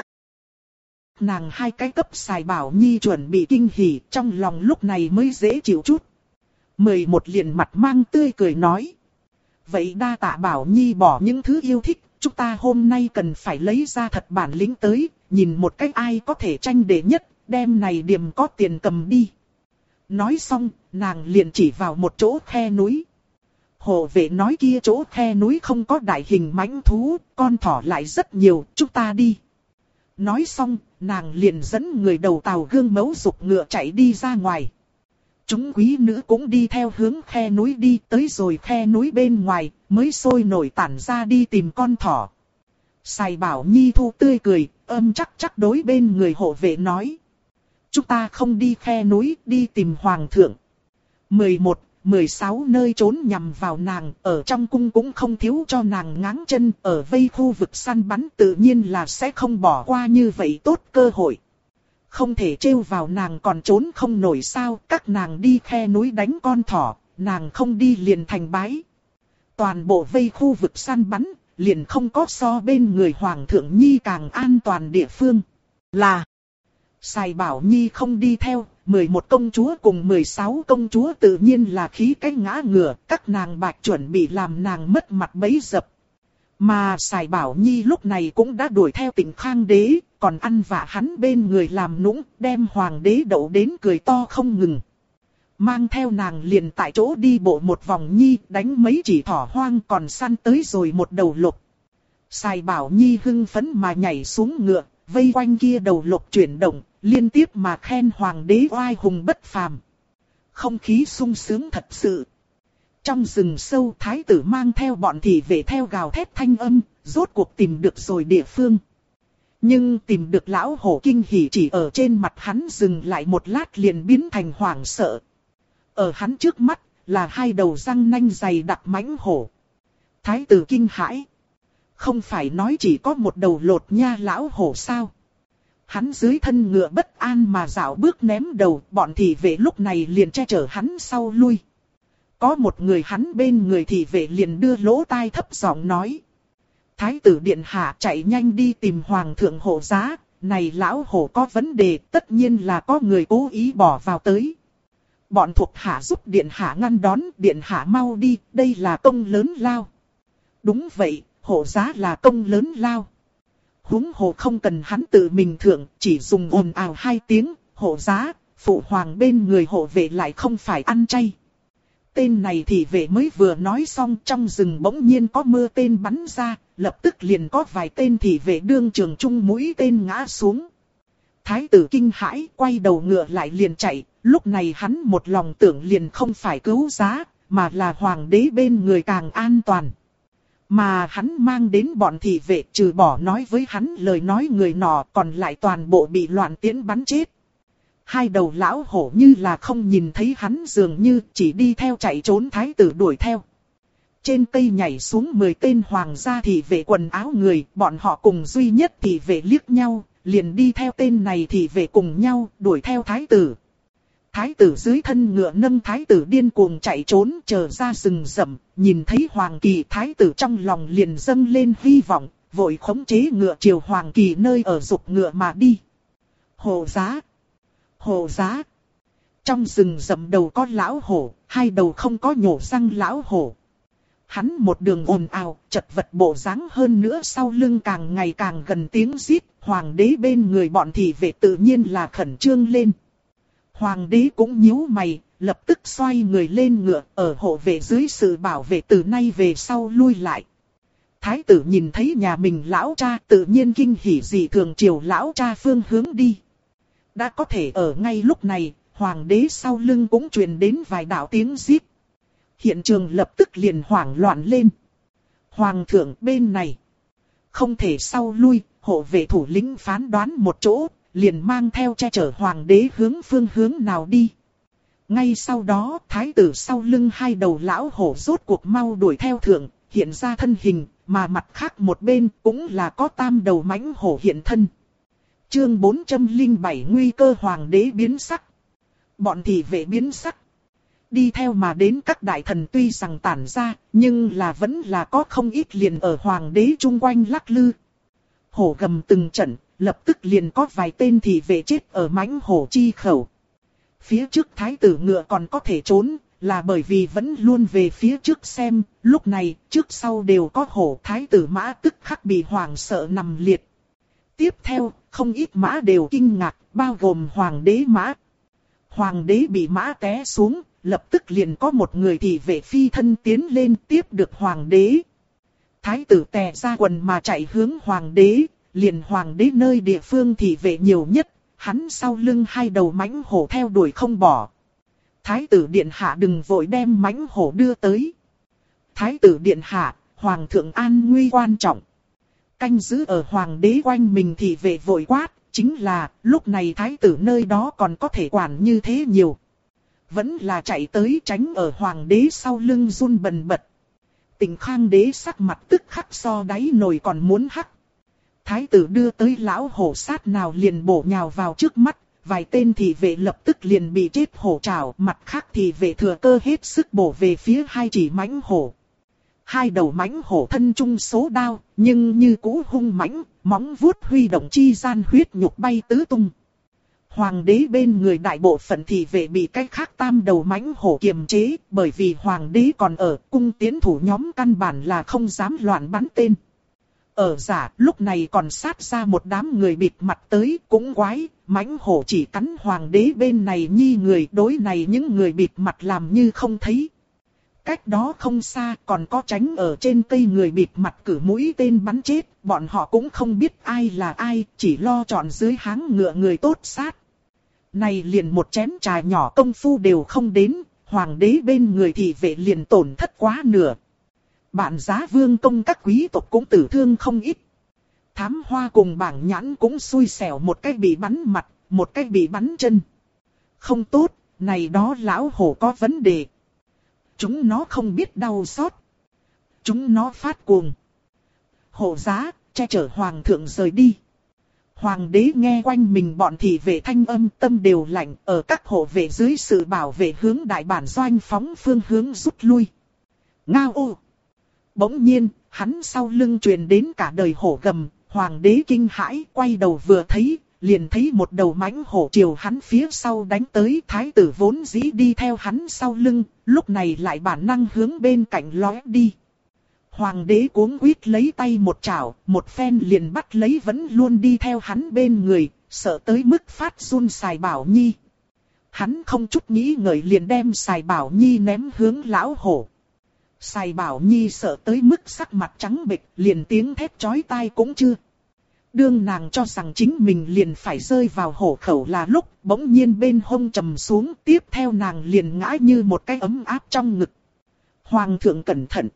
nàng hai cái cấp xài Bảo Nhi chuẩn bị kinh hỉ, trong lòng lúc này mới dễ chịu chút. 11 liền mặt mang tươi cười nói. Vậy đa tạ Bảo Nhi bỏ những thứ yêu thích, chúng ta hôm nay cần phải lấy ra thật bản lĩnh tới, nhìn một cách ai có thể tranh đệ nhất, đem này điểm có tiền cầm đi. Nói xong, nàng liền chỉ vào một chỗ khe núi. Hộ vệ nói kia chỗ khe núi không có đại hình mãnh thú, con thỏ lại rất nhiều, chúng ta đi. Nói xong, nàng liền dẫn người đầu tàu gương mẫu dục ngựa chạy đi ra ngoài. Chúng quý nữ cũng đi theo hướng khe núi đi, tới rồi khe núi bên ngoài, mới sôi nổi tản ra đi tìm con thỏ. Sài Bảo Nhi thu tươi cười, chắc đối bên người hộ vệ nói. Chúng ta không đi khe núi, đi tìm hoàng thượng. 11, 16 nơi trốn nhằm vào nàng, ở trong cung cũng không thiếu cho nàng ngáng chân, ở vây khu vực săn bắn tự nhiên là sẽ không bỏ qua như vậy tốt cơ hội. Không thể trêu vào nàng còn trốn không nổi sao, các nàng đi khe núi đánh con thỏ, nàng không đi liền thành bái. Toàn bộ vây khu vực săn bắn, liền không có so bên người Hoàng thượng Nhi càng an toàn địa phương. Là Sài Bảo Nhi không đi theo, 11 công chúa cùng 16 công chúa tự nhiên là khí cái ngã ngửa, các nàng bạch chuẩn bị làm nàng mất mặt bấy dập. Mà Sài Bảo Nhi lúc này cũng đã đuổi theo Tỉnh Khang Đế, còn ăn vạ hắn bên người làm nũng, đem Hoàng đế đậu đến cười to không ngừng. Mang theo nàng liền tại chỗ đi bộ một vòng Nhi, đánh mấy chỉ thỏ hoang còn săn tới rồi một đầu lục. Sài Bảo Nhi hưng phấn mà nhảy xuống ngựa, vây quanh kia đầu lục chuyển động, liên tiếp mà khen Hoàng đế oai hùng bất phàm. Không khí sung sướng thật sự. Trong rừng sâu thái tử mang theo bọn thị vệ theo gào thét thanh âm, rốt cuộc tìm được rồi địa phương. Nhưng tìm được lão hổ kinh hỉ chỉ ở trên mặt hắn dừng lại một lát liền biến thành hoảng sợ. Ở hắn trước mắt là hai đầu răng nanh dày đặc mãnh hổ. Thái tử kinh hãi. Không phải nói chỉ có một đầu lột nha lão hổ sao? Hắn dưới thân ngựa bất an mà dạo bước ném đầu, bọn thị vệ lúc này liền che chở hắn sau lui. Có một người hắn bên người thị vệ liền đưa lỗ tai thấp giọng nói. Thái tử điện hạ chạy nhanh đi tìm hoàng thượng hộ giá, này lão hổ có vấn đề, tất nhiên là có người cố ý bỏ vào tới. Bọn thuộc hạ giúp điện hạ ngăn đón, điện hạ mau đi, đây là công lớn lao. Đúng vậy, hộ giá là công lớn lao. Huống hồ không cần hắn tự mình thượng, chỉ dùng ồn ào 2 tiếng, hộ giá, phụ hoàng bên người hộ vệ lại không phải ăn chay. Tên này thì vệ mới vừa nói xong, trong rừng bỗng nhiên có mưa tên bắn ra, lập tức liền có vài tên thị vệ đương trường chung mũi tên ngã xuống. Thái tử kinh hãi, quay đầu ngựa lại liền chạy, lúc này hắn một lòng tưởng liền không phải cứu giá, mà là hoàng đế bên người càng an toàn. Mà hắn mang đến bọn thị vệ trừ bỏ nói với hắn lời nói người nọ, còn lại toàn bộ bị loạn tiễn bắn chết. Hai đầu lão hổ như là không nhìn thấy hắn, dường như chỉ đi theo chạy trốn. Thái tử đuổi theo. Trên cây nhảy xuống 10 tên hoàng gia thị vệ quần áo người, bọn họ cùng duy nhất thị vệ liếc nhau, liền đi theo tên này thị vệ cùng nhau đuổi theo thái tử. Thái tử dưới thân ngựa nâng thái tử điên cuồng chạy trốn, chờ ra rừng rậm, nhìn thấy Hoàng Kỳ, thái tử trong lòng liền dâng lên hy vọng, vội khống chế ngựa chiều Hoàng Kỳ nơi ở dục ngựa mà đi. Hộ giá! Hộ giá! Trong rừng rậm đầu có lão hổ, hai đầu không có nhổ răng lão hổ. Hắn một đường ồn ào, chật vật bộ dáng hơn nữa sau lưng càng ngày càng gần tiếng rít, hoàng đế bên người bọn thị vệ tự nhiên là khẩn trương lên. Hoàng đế cũng nhíu mày, lập tức xoay người lên ngựa, ở hộ vệ dưới sự bảo vệ từ nay về sau lui lại. Thái tử nhìn thấy nhà mình lão cha tự nhiên kinh hỉ dị thường chiều lão cha phương hướng đi. Đã có thể ở ngay lúc này, hoàng đế sau lưng cũng truyền đến vài đạo tiếng rít. Hiện trường lập tức liền hoảng loạn lên. Hoàng thượng bên này không thể sau lui, hộ vệ thủ lĩnh phán đoán một chỗ, liền mang theo che chở hoàng đế hướng phương hướng nào đi. Ngay sau đó, thái tử sau lưng hai đầu lão hổ rốt cuộc mau đuổi theo thượng, hiện ra thân hình, mà mặt khác một bên cũng là có tam đầu mãnh hổ hiện thân. Chương 407 nguy cơ hoàng đế biến sắc. Bọn thị vệ biến sắc. Đi theo mà đến các đại thần tuy rằng tản ra, nhưng là vẫn là có không ít liền ở hoàng đế chung quanh lắc lư. Hổ gầm từng trận, lập tức liền có vài tên thị vệ chết ở mãnh hổ chi khẩu. Phía trước thái tử ngựa còn có thể trốn, là bởi vì vẫn luôn về phía trước xem, lúc này trước sau đều có hổ. Thái tử mã tức khắc bị hoảng sợ nằm liệt. Tiếp theo, không ít mã đều kinh ngạc, bao gồm hoàng đế mã. Hoàng đế bị mã té xuống, lập tức liền có một người thị vệ phi thân tiến lên tiếp được hoàng đế. Thái tử tè ra quần mà chạy hướng hoàng đế, liền hoàng đế nơi địa phương thị vệ nhiều nhất, hắn sau lưng hai đầu mãnh hổ theo đuổi không bỏ. Thái tử điện hạ đừng vội đem mãnh hổ đưa tới. Thái tử điện hạ, hoàng thượng an nguy quan trọng. Canh giữ ở hoàng đế quanh mình thị vệ vội quát, chính là lúc này thái tử nơi đó còn có thể quản như thế nhiều. Vẫn là chạy tới tránh ở hoàng đế sau lưng run bần bật. Tỉnh Khang đế sắc mặt tức khắc so đáy nồi còn muốn hắc. Thái tử đưa tới lão hổ sát nào liền bổ nhào vào trước mắt, vài tên thị vệ lập tức liền bị chết hổ trảo, mặt khác thị vệ thừa cơ hết sức bổ về phía hai chỉ mãnh hổ. Hai đầu mãnh hổ thân chung số đao, nhưng như cũ hung mãnh, móng vuốt huy động chi gian huyết nhục bay tứ tung. Hoàng đế bên người đại bộ phận thị vệ bị cái khác tam đầu mãnh hổ kiềm chế, bởi vì hoàng đế còn ở, cung tiến thủ nhóm căn bản là không dám loạn bắn tên. Ở giả, lúc này còn sát ra một đám người bịt mặt tới, cũng quái, mãnh hổ chỉ cắn hoàng đế bên này nhi người, đối này những người bịt mặt làm như không thấy. Cách đó không xa còn có tránh ở trên cây người bịt mặt cử mũi tên bắn chết, bọn họ cũng không biết ai là ai, chỉ lo chọn dưới háng ngựa người tốt sát. Này liền một chén trà nhỏ công phu đều không đến, hoàng đế bên người thị vệ liền tổn thất quá nửa. Bạn giá vương công các quý tộc cũng tử thương không ít. Thám hoa cùng bảng nhãn cũng xui xẻo, một cái bị bắn mặt, một cái bị bắn chân. Không tốt, này đó lão hổ có vấn đề. Chúng nó không biết đau xót. Chúng nó phát cuồng. Hộ giá, che chở hoàng thượng rời đi. Hoàng đế nghe quanh mình bọn thị vệ thanh âm tâm đều lạnh, ở các hộ vệ dưới sự bảo vệ hướng đại bản doanh phóng phương hướng rút lui. Ngao ô! Bỗng nhiên, hắn sau lưng truyền đến cả đời hổ gầm, hoàng đế kinh hãi, quay đầu vừa thấy, liền thấy một đầu mãnh hổ chiều hắn phía sau đánh tới. Thái tử vốn dĩ đi theo hắn sau lưng, lúc này lại bản năng hướng bên cạnh lóe đi. Hoàng đế cuống quýt lấy tay một chảo, một phen liền bắt lấy vẫn luôn đi theo hắn bên người, sợ tới mức phát run Sài Bảo Nhi. Hắn không chút nghĩ ngợi liền đem Sài Bảo Nhi ném hướng lão hổ. Sài Bảo Nhi sợ tới mức sắc mặt trắng bệch, liền tiếng thét chói tai cũng chưa. Đương nàng cho rằng chính mình liền phải rơi vào hổ khẩu là lúc, bỗng nhiên bên hông trầm xuống, tiếp theo nàng liền ngã như một cái ấm áp trong ngực. Hoàng thượng cẩn thận.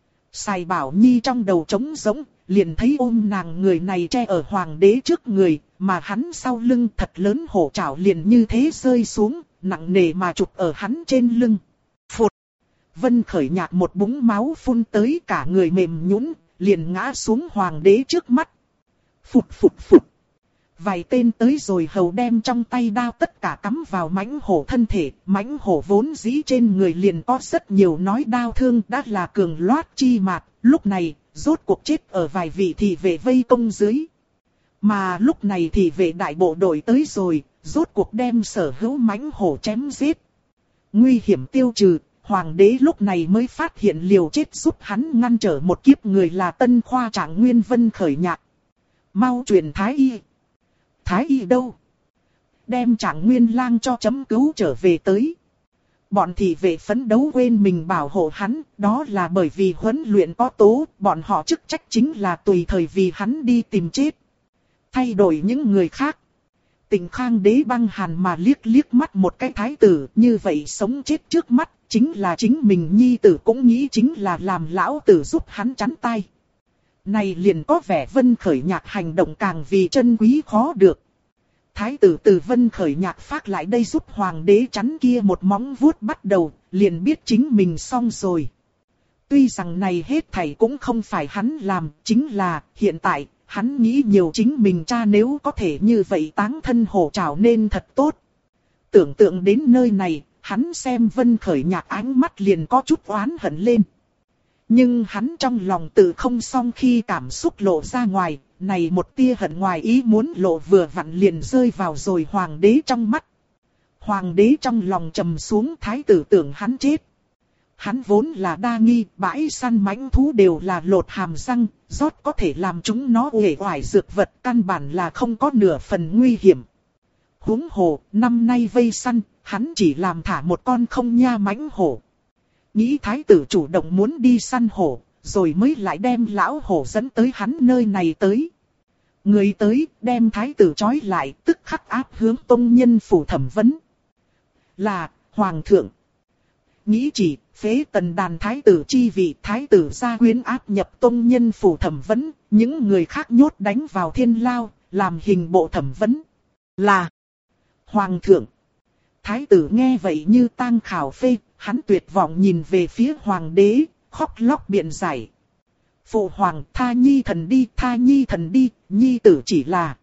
Sài Bảo Nhi trong đầu trống rỗng, liền thấy ôm nàng người này che ở hoàng đế trước người, mà hắn sau lưng thật lớn hổ trảo liền như thế rơi xuống, nặng nề mà chụp ở hắn trên lưng. Phụt! Vân Khởi Nhạc một búng máu phun tới, cả người mềm nhũn, liền ngã xuống hoàng đế trước mắt. Phụt phụt phụt! Vài tên tới rồi hầu đem trong tay đao tất cả cắm vào mãnh hổ thân thể. Mãnh hổ vốn dĩ trên người liền có rất nhiều nói đao thương, đã là cường loát chi mạc. Lúc này, rốt cuộc chết ở vài vị thị vệ vây công dưới. Mà lúc này thị vệ đại bộ đội tới rồi, rốt cuộc đem sở hữu mãnh hổ chém giết. Nguy hiểm tiêu trừ, hoàng đế lúc này mới phát hiện liều chết giúp hắn ngăn trở một kiếp người là Tân Khoa Trạng Nguyên Vân Khởi Nhạc. Mau truyền Thái Y. Thái Y đâu? Đem Trạng Nguyên lang cho chấm cứu trở về tới. Bọn thị vệ phấn đấu quên mình bảo hộ hắn, đó là bởi vì huấn luyện có tố, bọn họ chức trách chính là tùy thời vì hắn đi tìm chết. Thay đổi những người khác. Tỉnh Khang đế băng hàn mà liếc liếc mắt một cái thái tử, như vậy sống chết trước mắt, chính là chính mình nhi tử cũng nghĩ chính là làm lão tử giúp hắn chắn tay. Này liền có vẻ Vân Khởi Nhạc hành động càng vì chân quý khó được. Thái tử từ Vân Khởi Nhạc phát lại đây giúp hoàng đế chắn kia một móng vuốt bắt đầu, liền biết chính mình xong rồi. Tuy rằng này hết thảy cũng không phải hắn làm, chính là hiện tại, hắn nghĩ nhiều chính mình cha nếu có thể như vậy táng thân hổ trảo nên thật tốt. Tưởng tượng đến nơi này, hắn xem Vân Khởi Nhạc ánh mắt liền có chút oán hận lên. Nhưng hắn trong lòng tự không xong khi cảm xúc lộ ra ngoài, này một tia hận ngoài ý muốn lộ vừa vặn liền rơi vào rồi hoàng đế trong mắt. Hoàng đế trong lòng trầm xuống, thái tử tưởng hắn chết. Hắn vốn là đa nghi, bãi săn mãnh thú đều là lột hàm răng, rót có thể làm chúng nó uể oải dược vật, căn bản là không có nửa phần nguy hiểm. Huống hồ, năm nay vây săn, hắn chỉ làm thả một con không nha mãnh hổ. Nghĩ thái tử chủ động muốn đi săn hổ, rồi mới lại đem lão hổ dẫn tới hắn nơi này tới. Người tới, đem thái tử trói lại, tức khắc áp hướng tông nhân phủ thẩm vấn. Là, hoàng thượng. Nghĩ chỉ, phế tần đàn thái tử chi vị, thái tử gia quyến áp nhập tông nhân phủ thẩm vấn, những người khác nhốt đánh vào thiên lao, làm hình bộ thẩm vấn. Là, hoàng thượng. Thái tử nghe vậy như tang khảo phê, hắn tuyệt vọng nhìn về phía hoàng đế, khóc lóc biện giải. Phụ hoàng, tha nhi thần đi, tha nhi thần đi, nhi tử chỉ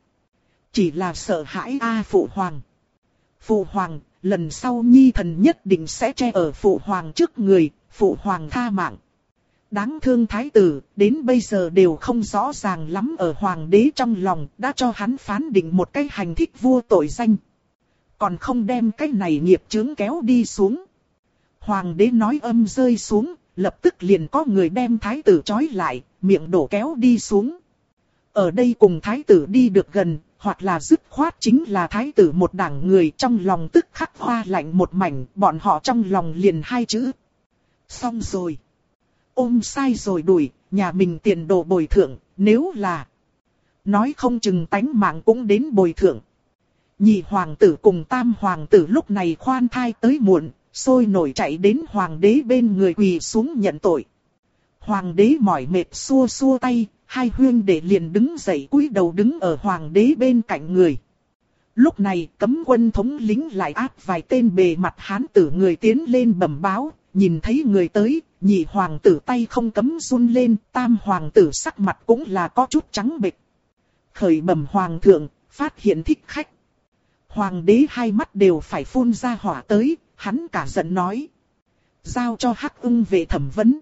là sợ hãi phụ hoàng. Phụ hoàng, lần sau nhi thần nhất định sẽ che ở phụ hoàng trước người, phụ hoàng tha mạng. Đáng thương thái tử, đến bây giờ đều không rõ ràng lắm ở hoàng đế trong lòng, đã cho hắn phán định một cái hành thích vua tội danh. Còn không đem cái này nghiệp chướng kéo đi xuống. Hoàng đế nói âm rơi xuống, lập tức liền có người đem thái tử trói lại, miệng đổ kéo đi xuống. Ở đây cùng thái tử đi được gần, hoặc là dứt khoát chính là thái tử một đảng người, trong lòng tức khắc hoa lạnh một mảnh, bọn họ trong lòng liền hai chữ. Xong rồi. Ôm sai rồi đuổi, nhà mình tiền đồ bồi thượng, nếu là nói không chừng tánh mạng cũng đến bồi thượng. Nhị hoàng tử cùng tam hoàng tử lúc này khoan thai tới muộn, sôi nổi chạy đến hoàng đế bên người quỳ xuống nhận tội. Hoàng đế mỏi mệt xua xua tay, hai huynh đệ liền đứng dậy cúi đầu đứng ở hoàng đế bên cạnh người. Lúc này cấm quân thống lĩnh lại áp vài tên bề mặt hán tử người tiến lên bẩm báo, nhìn thấy người tới, nhị hoàng tử tay không cấm run lên, tam hoàng tử sắc mặt cũng là có chút trắng bệch. Khởi bẩm hoàng thượng, phát hiện thích khách. Hoàng đế hai mắt đều phải phun ra hỏa tới, hắn cả giận nói. Giao cho Hắc Ưng về thẩm vấn.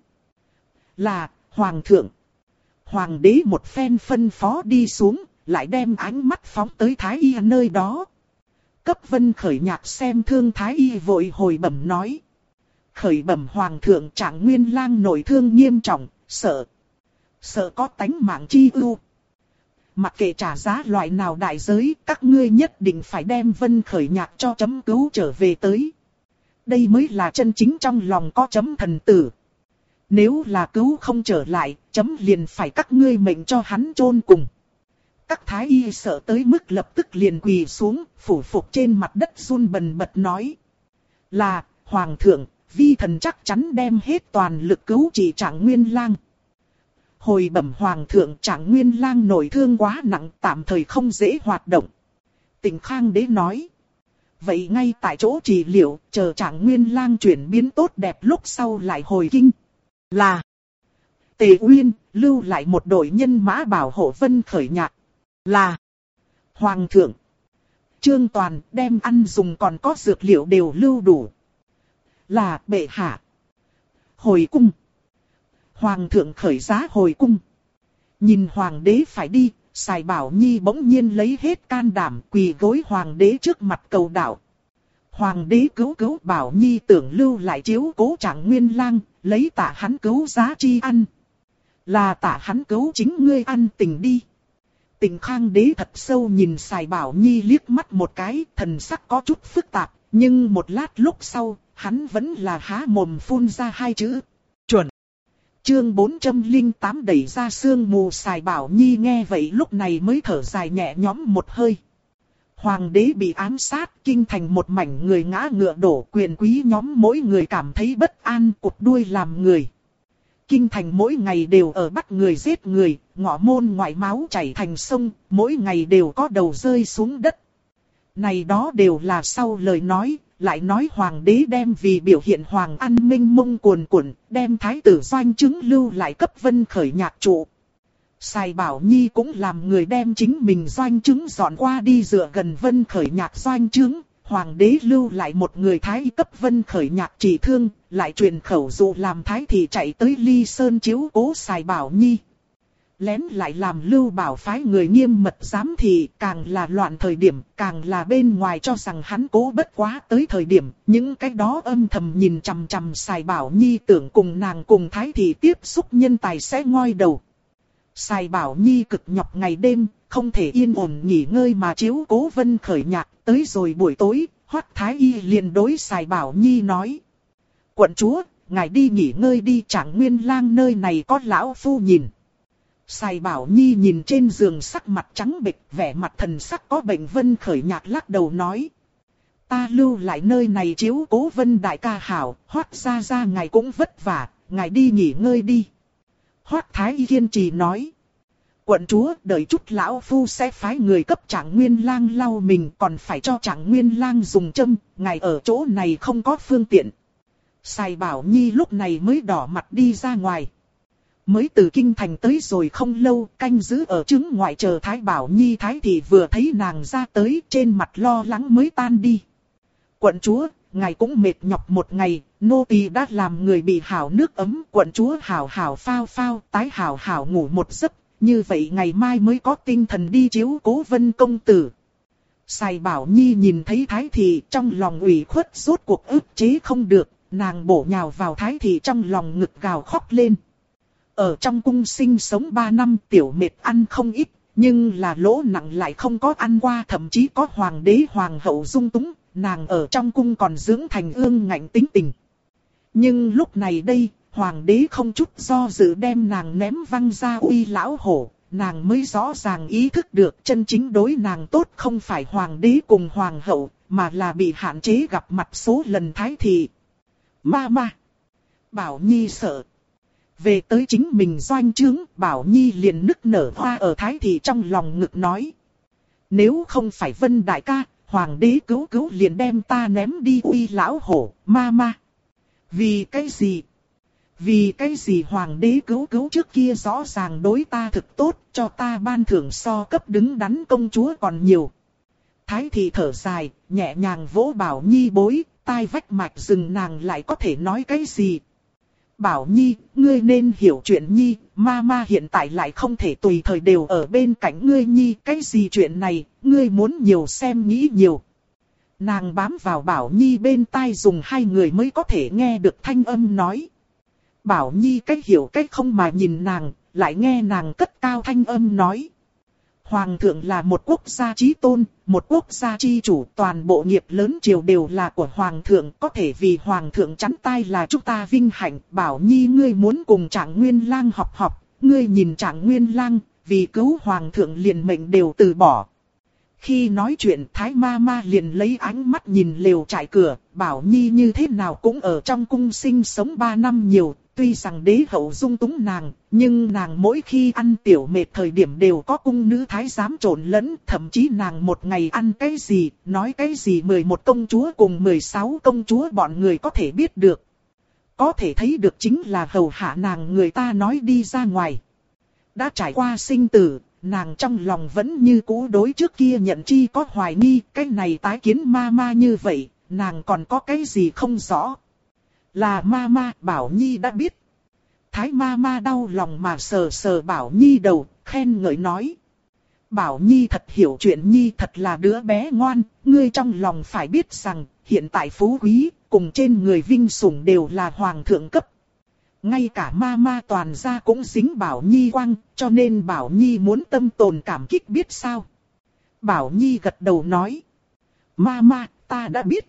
Là, hoàng thượng. Hoàng đế một phen phân phó đi xuống, lại đem ánh mắt phóng tới Thái Y nơi đó. Cấp Vân Khởi Nhạc xem thương Thái Y vội hồi bẩm nói. Khởi bẩm hoàng thượng, Trạng Nguyên Lang nội thương nghiêm trọng, sợ có tánh mạng chi ưu. Mặc kệ trả giá loại nào đại giới, các ngươi nhất định phải đem Vân Khởi Nhạc cho chấm cứu trở về tới. Đây mới là chân chính trong lòng có chấm thần tử. Nếu là cứu không trở lại, chấm liền phải các ngươi mệnh cho hắn chôn cùng. Các thái y sợ tới mức lập tức liền quỳ xuống, phủ phục trên mặt đất run bần bật nói. Là, hoàng thượng, vi thần chắc chắn đem hết toàn lực cứu trị Trạng Nguyên Lang. Hồi bẩm hoàng thượng, Trạng Nguyên Lang nội thương quá nặng, tạm thời không dễ hoạt động. Tịnh Khang đế nói. Vậy ngay tại chỗ trị liệu, chờ Trạng Nguyên Lang chuyển biến tốt đẹp lúc sau lại hồi kinh. Là Tề Uyên, lưu lại một đội nhân mã bảo hộ Vân Khởi Nhạc. Là hoàng thượng. Trương Toàn, đem ăn dùng còn có dược liệu đều lưu đủ. Là bệ hạ. Hồi cung. Hoàng thượng khởi giá hồi cung. Nhìn hoàng đế phải đi, Sài Bảo Nhi bỗng nhiên lấy hết can đảm quỳ gối hoàng đế trước mặt cầu đạo. Hoàng đế cứu Bảo Nhi tưởng lưu lại chiếu cố Trạng Nguyên Lang, lấy tạ hắn cứu giá chi ăn. Là tạ hắn cứu chính ngươi ăn tình đi. Tịnh Khang đế thật sâu nhìn Sài Bảo Nhi liếc mắt một cái, thần sắc có chút phức tạp, nhưng một lát lúc sau, hắn vẫn là há mồm phun ra hai chữ. Chuẩn. Chương 408 đẩy ra sương mù. Sài Bảo Nhi nghe vậy lúc này mới thở dài nhẹ nhõm một hơi. Hoàng đế bị ám sát, kinh thành một mảnh người ngã ngựa đổ, quyền quý nhóm mỗi người cảm thấy bất an, cụt đuôi làm người. Kinh thành mỗi ngày đều ở bắt người giết người, ngõ môn ngoại máu chảy thành sông, mỗi ngày đều có đầu rơi xuống đất. Này đó đều là sau lời nói, lại nói hoàng đế đem vì biểu hiện hoàng ăn minh mông cuồn cuộn, đem thái tử Doanh Chứng lưu lại cấp Vân Khởi nhạc trụ. Sài Bảo Nhi cũng làm người đem chính mình Doanh Chứng dọn qua đi dựa gần Vân Khởi nhạc Doanh Chứng. Hoàng đế lưu lại một người thái cấp Vân Khởi nhạc trị thương, lại truyền khẩu dụ làm thái thị chạy tới Ly Sơn chiếu cố Sài Bảo Nhi. Lén lại làm Lưu Bảo phái người nghiêm mật giám thị, càng là loạn thời điểm, càng là bên ngoài cho rằng hắn cố bất quá tới thời điểm, những cái đó âm thầm nhìn chằm chằm Sài Bảo Nhi tưởng cùng nàng cùng thái thị tiếp xúc nhân tài sẽ ngoi đầu. Sài Bảo Nhi cực nhọc ngày đêm, không thể yên ổn nghỉ ngơi mà chiếu cố Vân Khởi nhạc, tới rồi buổi tối, Hoắc Thái Y liền đối Sài Bảo Nhi nói: "Quận chúa, ngài đi nghỉ ngơi đi, Trạng Nguyên Lang nơi này có lão phu nhìn." Sài Bảo Nhi nhìn trên giường sắc mặt trắng bệch, vẻ mặt thần sắc có bệnh. Vân Khởi nhạc lắc đầu nói: "Ta lưu lại nơi này chiếu cố Vân đại ca hảo, Hoắc gia gia ngài cũng vất vả, ngài đi nghỉ ngơi đi." Hoắc Thái Y kiên trì nói: "Quận chúa, đợi chút lão phu sẽ phái người cấp Trạng Nguyên Lang lau mình, còn phải cho Trạng Nguyên Lang dùng châm, ngài ở chỗ này không có phương tiện." Sài Bảo Nhi lúc này mới đỏ mặt đi ra ngoài. Mới từ kinh thành tới rồi không lâu, canh giữ ở trướng ngoại chờ Thái Bảo Nhi thái thị vừa thấy nàng ra tới, trên mặt lo lắng mới tan đi. "Quận chúa, ngài cũng mệt nhọc một ngày, nô tỳ đã làm người bị hảo nước ấm, quận chúa hảo hảo phao phao, tái hảo hảo ngủ một giấc, như vậy ngày mai mới có tinh thần đi chiếu cố Vân công tử." Sài Bảo Nhi nhìn thấy thái thị, trong lòng ủy khuất rốt cuộc ức chế không được, nàng bổ nhào vào thái thị trong lòng ngực gào khóc lên. Ở trong cung sinh sống 3 năm, tiểu mệt ăn không ít, nhưng là lỗ nặng lại không có ăn qua, thậm chí có hoàng đế hoàng hậu dung túng, nàng ở trong cung còn dưỡng thành ương ngạnh tính tình. Nhưng lúc này đây, hoàng đế không chút do dự đem nàng ném văng ra uy lão hổ, nàng mới rõ ràng ý thức được chân chính đối nàng tốt không phải hoàng đế cùng hoàng hậu, mà là bị hạn chế gặp mặt số lần thái thị. "Mama!" Bảo Nhi sợ. Về tới chính mình Doanh trướng, Bảo Nhi liền nức nở hoa ở thái thị trong lòng ngực nói: "Nếu không phải Vân đại ca, hoàng đế cứu liền đem ta ném đi uy lão hổ, mama." "Vì cái gì? Vì cái gì hoàng đế cứu trước kia rõ ràng đối ta thực tốt, cho ta ban thưởng so cấp đứng đắn công chúa còn nhiều." Thái thị thở dài, nhẹ nhàng vỗ Bảo Nhi bối, tai vách mạch rừng nàng lại có thể nói cái gì. "Bảo Nhi, ngươi nên hiểu chuyện Nhi, mama hiện tại lại không thể tùy thời đều ở bên cạnh ngươi Nhi, cái gì chuyện này, ngươi muốn nhiều xem nghĩ nhiều." Nàng bám vào Bảo Nhi bên tai dùng hai người mới có thể nghe được thanh âm nói. Bảo Nhi cách hiểu cách không mà nhìn nàng, lại nghe nàng cất cao thanh âm nói: "Hoàng thượng là một quốc gia chí tôn, một quốc gia chi chủ, toàn bộ nghiệp lớn triều đều là của hoàng thượng, có thể vì hoàng thượng chắn tai là chúng ta vinh hạnh. Bảo Nhi ngươi muốn cùng Trạng Nguyên Lang học học, ngươi nhìn Trạng Nguyên Lang, vì cứu hoàng thượng liền mệnh đều từ bỏ." Khi nói chuyện Thái Mama liền lấy ánh mắt nhìn lều trại cửa, Bảo Nhi như thế nào cũng ở trong cung sinh sống 3 năm nhiều, tuy rằng đế hậu dung túng nàng, nhưng nàng mỗi khi ăn tiểu mệt thời điểm đều có cung nữ thái giám trộn lẫn, thậm chí nàng một ngày ăn cái gì, nói cái gì 11 công chúa cùng 16 công chúa bọn người có thể biết được. Có thể thấy được chính là hầu hạ nàng người ta nói đi ra ngoài. Đã trải qua sinh tử, nàng trong lòng vẫn như cũ đối trước kia nhận chi có hoài nghi, cái này tái kiến mama như vậy, nàng còn có cái gì không rõ. Là mama, Bảo Nhi đã biết. Thái mama đau lòng mà sờ sờ Bảo Nhi đầu, khen ngợi nói: "Bảo Nhi thật hiểu chuyện Nhi, thật là đứa bé ngoan, ngươi trong lòng phải biết rằng, hiện tại phú quý, cùng trên người vinh sủng đều là hoàng thượng cấp. Ngay cả mama toàn gia cũng dính Bảo Nhi quang, cho nên Bảo Nhi muốn tâm tồn cảm kích biết sao." Bảo Nhi gật đầu nói: "Mama, ta đã biết.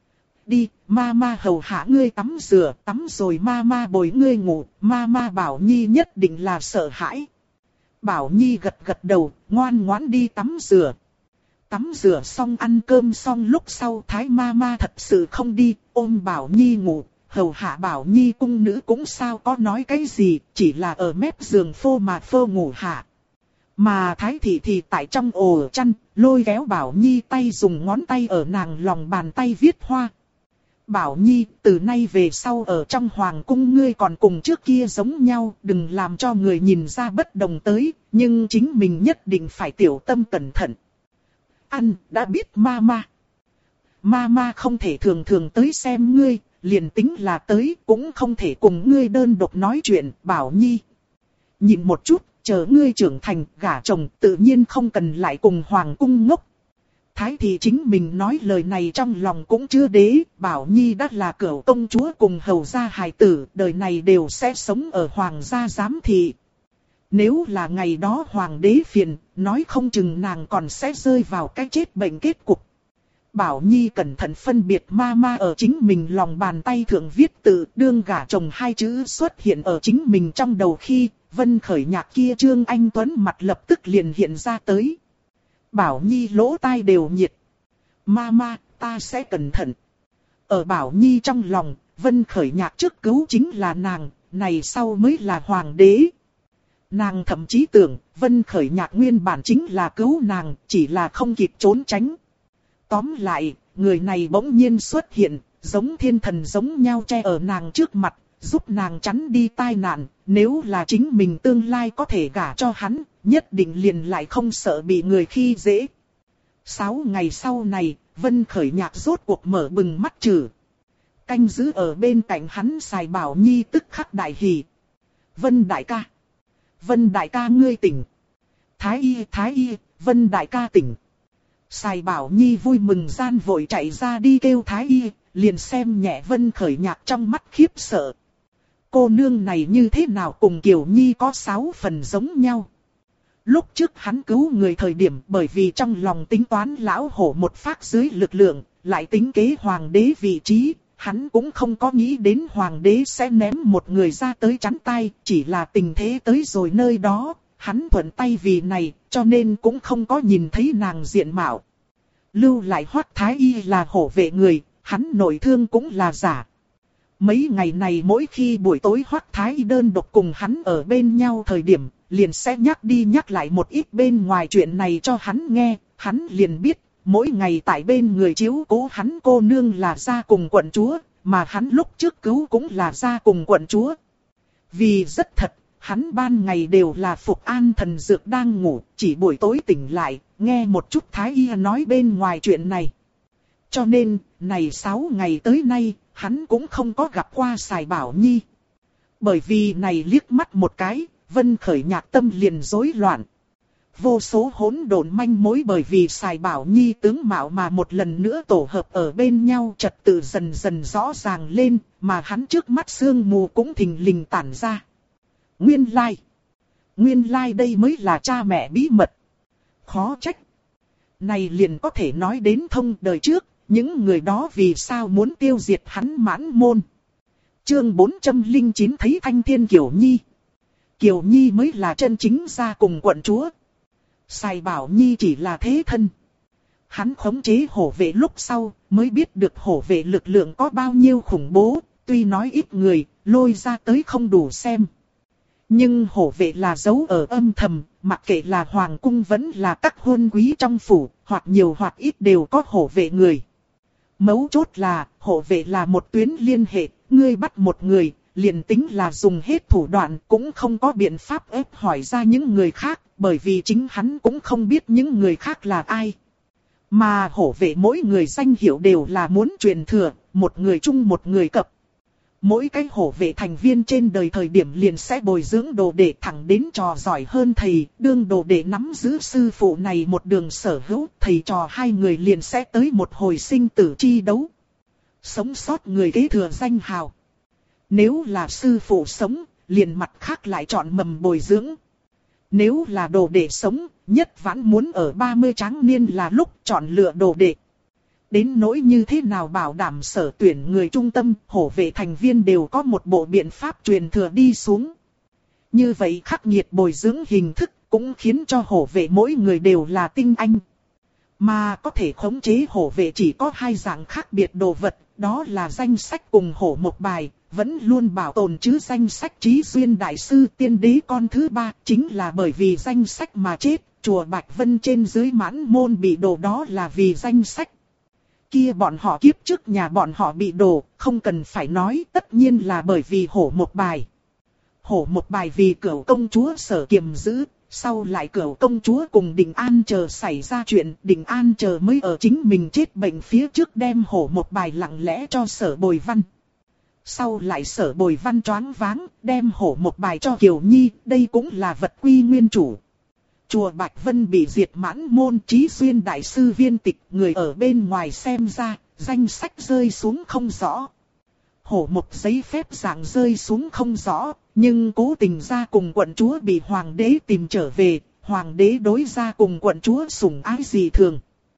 Đi, mama hầu hạ ngươi tắm rửa, tắm rồi mama bồi ngươi ngủ, mama." Bảo Nhi nhất định là sợ hãi. Bảo Nhi gật gật đầu, ngoan ngoãn đi tắm rửa. Tắm rửa xong ăn cơm xong lúc sau Thái ma ma thật sự không đi, ôm Bảo Nhi ngủ, hầu hạ Bảo Nhi cung nữ cũng sao có nói cái gì, chỉ là ở mép giường phô mà phô ngủ hạ. Mà Thái thị thì tại trong ổ chăn, lôi kéo Bảo Nhi tay dùng ngón tay ở nàng lòng bàn tay viết hoa. Bảo Nhi, từ nay về sau ở trong hoàng cung ngươi còn cùng trước kia giống nhau, đừng làm cho người nhìn ra bất đồng tới, nhưng chính mình nhất định phải tiểu tâm cẩn thận. Ăn, đã biết mama. Mama không thể thường thường tới xem ngươi, liền tính là tới cũng không thể cùng ngươi đơn độc nói chuyện, Bảo Nhi. Nhìn một chút, chờ ngươi trưởng thành, gả chồng, tự nhiên không cần lại cùng hoàng cung ngốc. Thái thị chính mình nói lời này trong lòng cũng chưa đế, Bảo Nhi đã là cửu công chúa cùng hầu gia hài tử, đời này đều sẽ sống ở hoàng gia giám thị. Nếu là ngày đó hoàng đế phiền, nói không chừng nàng còn sẽ rơi vào cái chết bệnh kết cục. Bảo Nhi cẩn thận phân biệt mama ở chính mình lòng bàn tay thượng viết tự đương gả chồng hai chữ xuất hiện ở chính mình trong đầu khi Vân Khởi Nhạc kia Trương Anh Tuấn mặt lập tức liền hiện ra tới. Bảo Nhi lỗ tai đều nhiệt. Mama, ta sẽ cẩn thận. Ở Bảo Nhi trong lòng, Vân Khởi Nhạc trước cứu chính là nàng, này sau mới là hoàng đế. Nàng thậm chí tưởng Vân Khởi Nhạc nguyên bản chính là cứu nàng, chỉ là không kịp trốn tránh. Tóm lại, người này bỗng nhiên xuất hiện, giống thiên thần giống nhau che ở nàng trước mặt, giúp nàng chắn đi tai nạn. Nếu là chính mình tương lai có thể gả cho hắn, nhất định liền lại không sợ bị người khi dễ. 6 ngày sau này, Vân Khởi Nhạc rốt cuộc mở bừng mắt trừ. Canh giữ ở bên cạnh hắn Sài Bảo Nhi tức khắc đại hỉ. Vân đại ca. Vân đại ca ngươi tỉnh. Thái y, Vân đại ca tỉnh. Sài Bảo Nhi vui mừng gian vội chạy ra đi kêu Thái y, liền xem nhẹ Vân Khởi Nhạc trong mắt khiếp sợ. Cô nương này như thế nào cùng Kiều Nhi có 6 phần giống nhau. Lúc trước hắn cứu người thời điểm bởi vì trong lòng tính toán lão hổ một phát dưới lực lượng, lại tính kế hoàng đế vị trí, hắn cũng không có nghĩ đến hoàng đế sẽ ném một người ra tới chắn tay, chỉ là tình thế tới rồi nơi đó, hắn thuận tay vì này, cho nên cũng không có nhìn thấy nàng diện mạo. Lưu lại Hoắc Thái Y là hổ vệ người, hắn nội thương cũng là giả. Mấy ngày này mỗi khi buổi tối Hoắc Thái Y đơn độc cùng hắn ở bên nhau thời điểm, liền sẽ nhắc đi nhắc lại một ít bên ngoài chuyện này cho hắn nghe, hắn liền biết, mỗi ngày tại bên người chiếu cố hắn cô nương là gia cùng quận chúa, mà hắn lúc trước cứu cũng là gia cùng quận chúa. Vì rất thật, hắn ban ngày đều là phục an thần dược đang ngủ, chỉ buổi tối tỉnh lại, nghe một chút Thái Y nói bên ngoài chuyện này. Cho nên, này 6 ngày tới nay, hắn cũng không có gặp qua Sài Bảo Nhi. Bởi vì này liếc mắt một cái, Vân Khởi Nhạc tâm liền rối loạn. Vô số hỗn độn manh mối bởi vì Sài Bảo Nhi tướng mạo mà một lần nữa tổ hợp ở bên nhau, trật tự dần dần rõ ràng lên, mà hắn trước mắt sương mù cũng thình lình tản ra. Nguyên lai đây mới là cha mẹ bí mật. Khó trách. Này liền có thể nói đến thông đời trước, những người đó vì sao muốn tiêu diệt hắn Mãn Môn. Chương 409 thấy Thanh Thiên Kiều Nhi. Kiều Nhi mới là chân chính gia cùng quận chúa. Sài Bảo Nhi chỉ là thế thân. Hắn khống chế hổ vệ lúc sau mới biết được hổ vệ lực lượng có bao nhiêu khủng bố, tuy nói ít người, lôi ra tới không đủ xem. Nhưng hổ vệ là giấu ở âm thầm, mặc kệ là hoàng cung vẫn là các hôn quý trong phủ, hoặc nhiều hoặc ít đều có hổ vệ người. Mấu chốt là, hổ vệ là một tuyến liên hệ, ngươi bắt một người, liền tính là dùng hết thủ đoạn cũng không có biện pháp ép hỏi ra những người khác, bởi vì chính hắn cũng không biết những người khác là ai. Mà hổ vệ mỗi người danh hiệu đều là muốn truyền thừa, một người chung một người cập. Mỗi cái hổ vệ thành viên trên đời thời điểm liền sẽ bồi dưỡng đồ đệ thẳng đến trò giỏi hơn thầy, đương đồ đệ nắm giữ sư phụ này một đường sở hữu, thầy trò hai người liền sẽ tới một hồi sinh tử chi đấu. Sống sót người kế thừa danh hào. Nếu là sư phụ sống, liền mặt khác lại chọn mầm bồi dưỡng. Nếu là đồ đệ sống, nhất vãn muốn ở 30 tráng niên là lúc chọn lựa đồ đệ. Đến nỗi như thế nào bảo đảm sở tuyển người trung tâm, hổ vệ thành viên đều có một bộ biện pháp truyền thừa đi xuống. Như vậy khắc nghiệt bồi dưỡng hình thức cũng khiến cho hổ vệ mỗi người đều là tinh anh. Mà có thể khống chế hổ vệ chỉ có hai dạng khác biệt đồ vật, đó là danh sách cùng hổ một bài, vẫn luôn bảo tồn chứ danh sách Trí Xuyên Đại Sư Tiên Đế con thứ ba, chính là bởi vì danh sách mà chết, chùa Bạch Vân trên dưới mãn môn bị đổ đó là vì danh sách. Kia bọn họ kiếp trước nhà bọn họ bị đổ, không cần phải nói, tất nhiên là bởi vì hổ một bài. Hổ một bài vì Cửu công chúa Sở kiềm giữ, sau lại Cửu công chúa cùng Đình An chờ xảy ra chuyện, Đình An chờ mới ở chính mình chết bệnh phía trước đem hổ một bài lặng lẽ cho Sở Bồi Văn. Sau lại Sở Bồi Văn choáng váng, đem hổ một bài cho Kiều Nhi, đây cũng là vật quy nguyên chủ. Chùa Bạch Vân bị diệt mãn môn, Trí Xuyên Đại Sư viên tịch, người ở bên ngoài xem ra, danh sách rơi xuống không rõ. Hổ một giấy phép dạng rơi xuống không rõ, nhưng cố tình ra cùng quận chúa bị hoàng đế tìm trở về, hoàng đế đối ra cùng quận chúa sủng ái dị thường.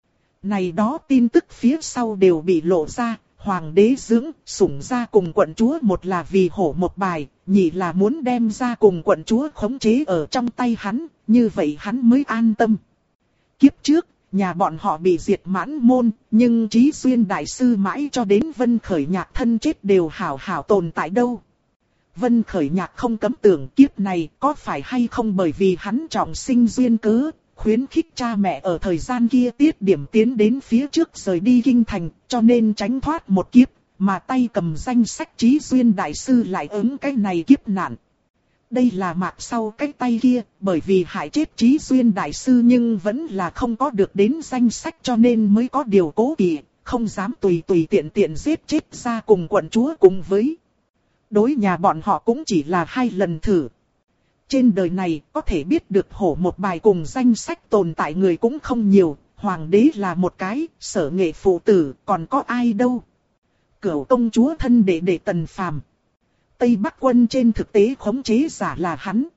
Này đó tin tức phía sau đều bị lộ ra, hoàng đế dưỡng, sủng ra cùng quận chúa, một là vì hổ một bài, nhị là muốn đem ra cùng quận chúa khống chế ở trong tay hắn, như vậy hắn mới an tâm. Kiếp trước, nhà bọn họ bị diệt mãn môn, nhưng Trí Xuyên Đại Sư mãi cho đến Vân Khởi Nhạc thân chết đều hảo hảo tồn tại đâu. Vân Khởi Nhạc không cấm tưởng kiếp này có phải hay không bởi vì hắn trọng sinh duyên cớ, khuyến khích cha mẹ ở thời gian kia tiết điểm tiến đến phía trước rời đi kinh thành, cho nên tránh thoát một kiếp, mà tay cầm danh sách Trí Xuyên Đại Sư lại ứng cái này kiếp nạn. Đây là mạc sau cái tay kia, bởi vì hại chết Trí Xuyên Đại Sư nhưng vẫn là không có được đến danh sách cho nên mới có điều cố kỵ, không dám tùy tiện tiện giết chết ra cùng quận chúa cùng với. Đối nhà bọn họ cũng chỉ là 2 lần thử. Trên đời này có thể biết được hổ một bài cùng danh sách tồn tại người cũng không nhiều, hoàng đế là một cái, Sở Nghệ phụ tử, còn có ai đâu. Cửu công chúa thân đệ Tần Phàm. Tây Bắc quân trên thực tế khống chế giả là hắn.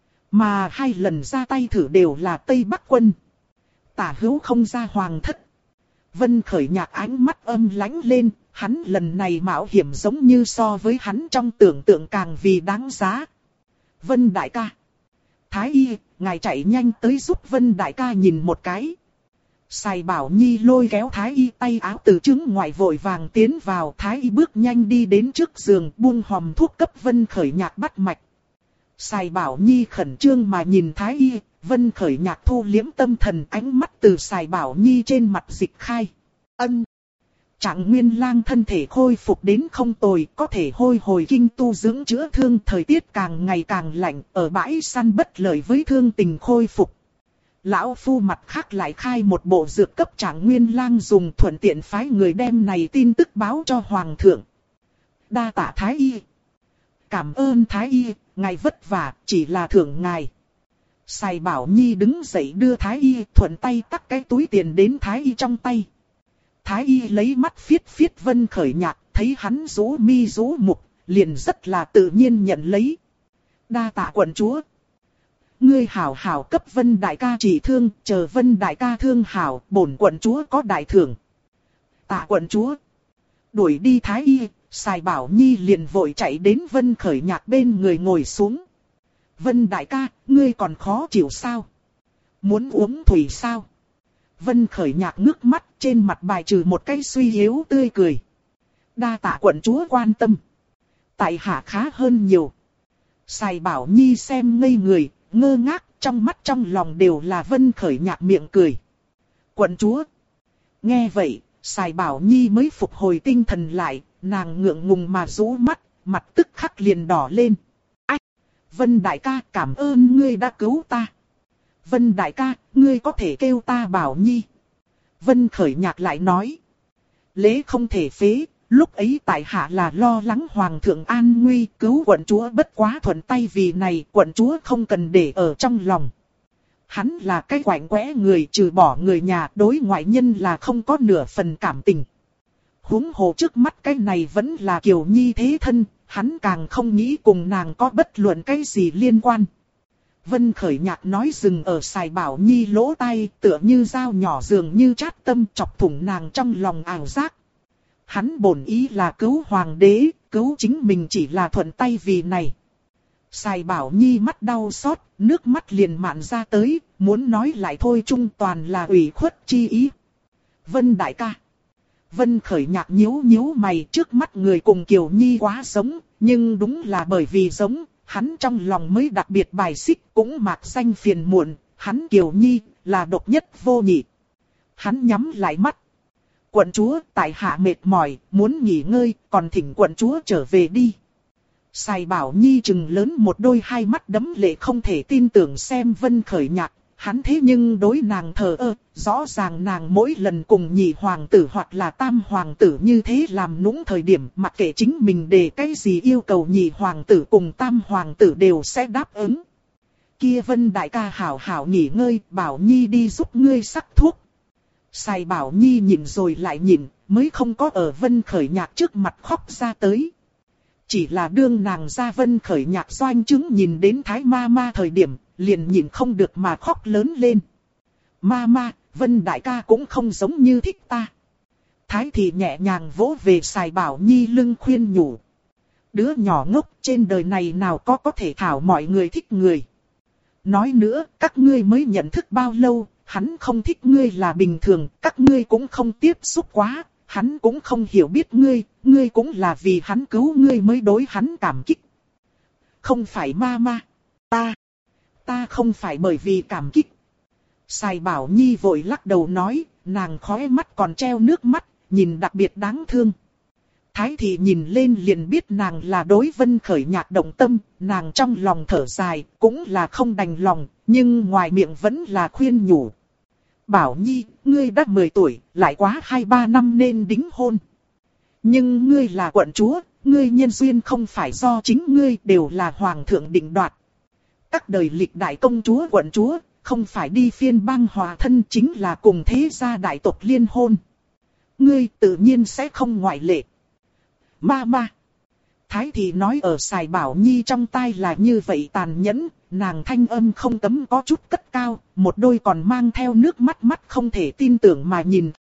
Mà 2 lần ra tay thử đều là Tây Bắc quân. Tả hữu không ra hoàng thất. Vân Khởi Nhạc ánh mắt âm lãnh lên, hắn lần này mạo hiểm giống như so với hắn trong tưởng tượng càng vì đáng giá. Vân đại ca. Thái y, ngài chạy nhanh tới giúp Vân đại ca nhìn một cái. Sài Bảo Nhi lôi kéo Thái y tay áo từ trứng ngoài vội vàng tiến vào. Thái y bước nhanh đi đến trước giường buông hòm thuốc cấp Vân Khởi Nhạc bắt mạch. Sài Bảo Nhi khẩn trương mà nhìn Thái y, Vân Khởi Nhạc thu liễm tâm thần, ánh mắt từ Sài Bảo Nhi trên mặt dịch khai. Ân. Trạng Nguyên Lang thân thể khôi phục đến không tồi, có thể hồi kinh tu dưỡng chữa thương, thời tiết càng ngày càng lạnh, ở bãi săn bất lợi với thương tình khôi phục. Lão phu mặt khác lại khai một bộ dược cấp Trạng Nguyên Lang dùng, thuận tiện phái người đem này tin tức báo cho hoàng thượng. Đa tạ Thái y. Cảm ơn Thái y, ngài vất vả, chỉ là thưởng ngài. Sài Bảo Nhi đứng dậy đưa Thái y, thuận tay tắc cái túi tiền đến Thái y trong tay. Thái y lấy mắt phiết Vân Khởi Nhạc, thấy hắn rũ mi rũ mục, liền rất là tự nhiên nhận lấy. Đa tạ quận chúa. Ngươi hảo hảo cấp Vân đại ca trị thương, chờ Vân đại ca thương hảo, bổn quận chúa có đại thưởng. Tạ quận chúa. Đuổi đi Thái y, Sài Bảo Nhi liền vội chạy đến Vân Khởi Nhạc bên người ngồi xuống. Vân đại ca, ngươi còn khó chịu sao? Muốn uống thủy sao? Vân Khởi Nhạc ngước mắt, trên mặt bài trừ một cái suy yếu tươi cười. Đa tạ quận chúa quan tâm. Tại hạ khá hơn nhiều. Sài Bảo Nhi xem ngây người, ngơ ngác, trong mắt trong lòng đều là Vân Khởi Nhạc miệng cười. Quận chúa. Nghe vậy, Sài Bảo Nhi mới phục hồi tinh thần lại, nàng ngượng ngùng mà rũ mắt, mặt tức khắc liền đỏ lên. Ách! Vân đại ca, cảm ơn ngươi đã cứu ta. Vân đại ca, ngươi có thể kêu ta Bảo Nhi. Vân Khởi Nhạc lại nói. Lễ không thể phế, lúc ấy tại hạ là lo lắng hoàng thượng an nguy, cứu quận chúa bất quá thuận tay, vì này quận chúa không cần để ở trong lòng. Hắn là cái quạnh quẽ người, trừ bỏ người nhà, đối ngoại nhân là không có nửa phần cảm tình. Huống hồ trước mắt cái này vẫn là Kiều Nhi thế thân, hắn càng không nghĩ cùng nàng có bất luận cái gì liên quan. Vân Khởi Nhạc nói dừng ở Sài Bảo Nhi lỗ tai, tựa như dao nhỏ dường như chát tâm, chọc thủng nàng trong lòng ảo giác. Hắn bổn ý là cứu hoàng đế, cứu chính mình chỉ là thuận tay vì này. Sài Bảo Nhi mắt đau xót, nước mắt liền mạn ra tới, muốn nói lại thôi, chung toàn là ủy khuất chi ý. Vân đại ca. Vân Khởi Nhạc nhíu nhíu mày, trước mắt người cùng Kiều Nhi quá giống, nhưng đúng là bởi vì giống, hắn trong lòng mới đặc biệt bài xích, cũng mạc danh phiền muộn, hắn Kiều Nhi là độc nhất vô nhị. Hắn nhắm lại mắt. Quận chúa, tại hạ mệt mỏi, muốn nghỉ ngơi, còn thỉnh quận chúa trở về đi. Sài Bảo Nhi trừng lớn một đôi hai mắt đẫm lệ không thể tin tưởng xem Vân Khởi Nhạc. Hắn thế nhưng đối nàng thờ ơ, rõ ràng nàng mỗi lần cùng nhị hoàng tử hoặc là tam hoàng tử như thế làm nũng thời điểm, mặc kệ chính mình đề cái gì yêu cầu nhị hoàng tử cùng tam hoàng tử đều sẽ đáp ứng. Kia Vân đại ca hảo hảo nghỉ ngơi, Bảo Nhi đi giúp ngươi sắc thuốc. Sài Bảo Nhi nhìn rồi lại nhìn, mới không có ở Vân Khởi Nhạc trước mặt khóc ra tới. Chỉ là đương nàng ra Vân Khởi Nhạc doanh chứng nhìn đến Thái Ma Ma thời điểm, liền nhìn không được mà khóc lớn lên. Ma ma, Vân đại ca cũng không giống như thích ta. Thái thị nhẹ nhàng vỗ về Sài Bảo Nhi lưng khuyên nhủ. Đứa nhỏ ngốc trên đời này nào có thể thảo mọi người thích người. Nói nữa, các ngươi mới nhận thức bao lâu, hắn không thích ngươi là bình thường, các ngươi cũng không tiếp xúc quá, hắn cũng không hiểu biết ngươi, ngươi cũng là vì hắn cứu ngươi mới đối hắn cảm kích. Không phải ma ma, ta không phải bởi vì cảm kích. Sài Bảo Nhi vội lắc đầu nói, nàng khóe mắt còn treo nước mắt, nhìn đặc biệt đáng thương. Thái thị nhìn lên liền biết nàng là đối Vân Khởi Nhạc động tâm, nàng trong lòng thở dài, cũng là không đành lòng, nhưng ngoài miệng vẫn là khuyên nhủ. Bảo Nhi, ngươi đã 10 tuổi, lại quá 2-3 năm nên đính hôn. Nhưng ngươi là quận chúa, ngươi nhân duyên không phải do chính ngươi, đều là hoàng thượng định đoạt. Các đời lịch đại công chúa quận chúa, không phải đi phiên bang hòa thân chính là cùng thế gia đại tộc liên hôn. Ngươi tự nhiên sẽ không ngoại lệ. Ma ma. Thái thị nói ở Sài Bảo Nhi trong tai là như vậy tàn nhẫn, nàng thanh âm không cấm có chút cất cao, một đôi còn mang theo nước mắt mắt không thể tin tưởng mà nhìn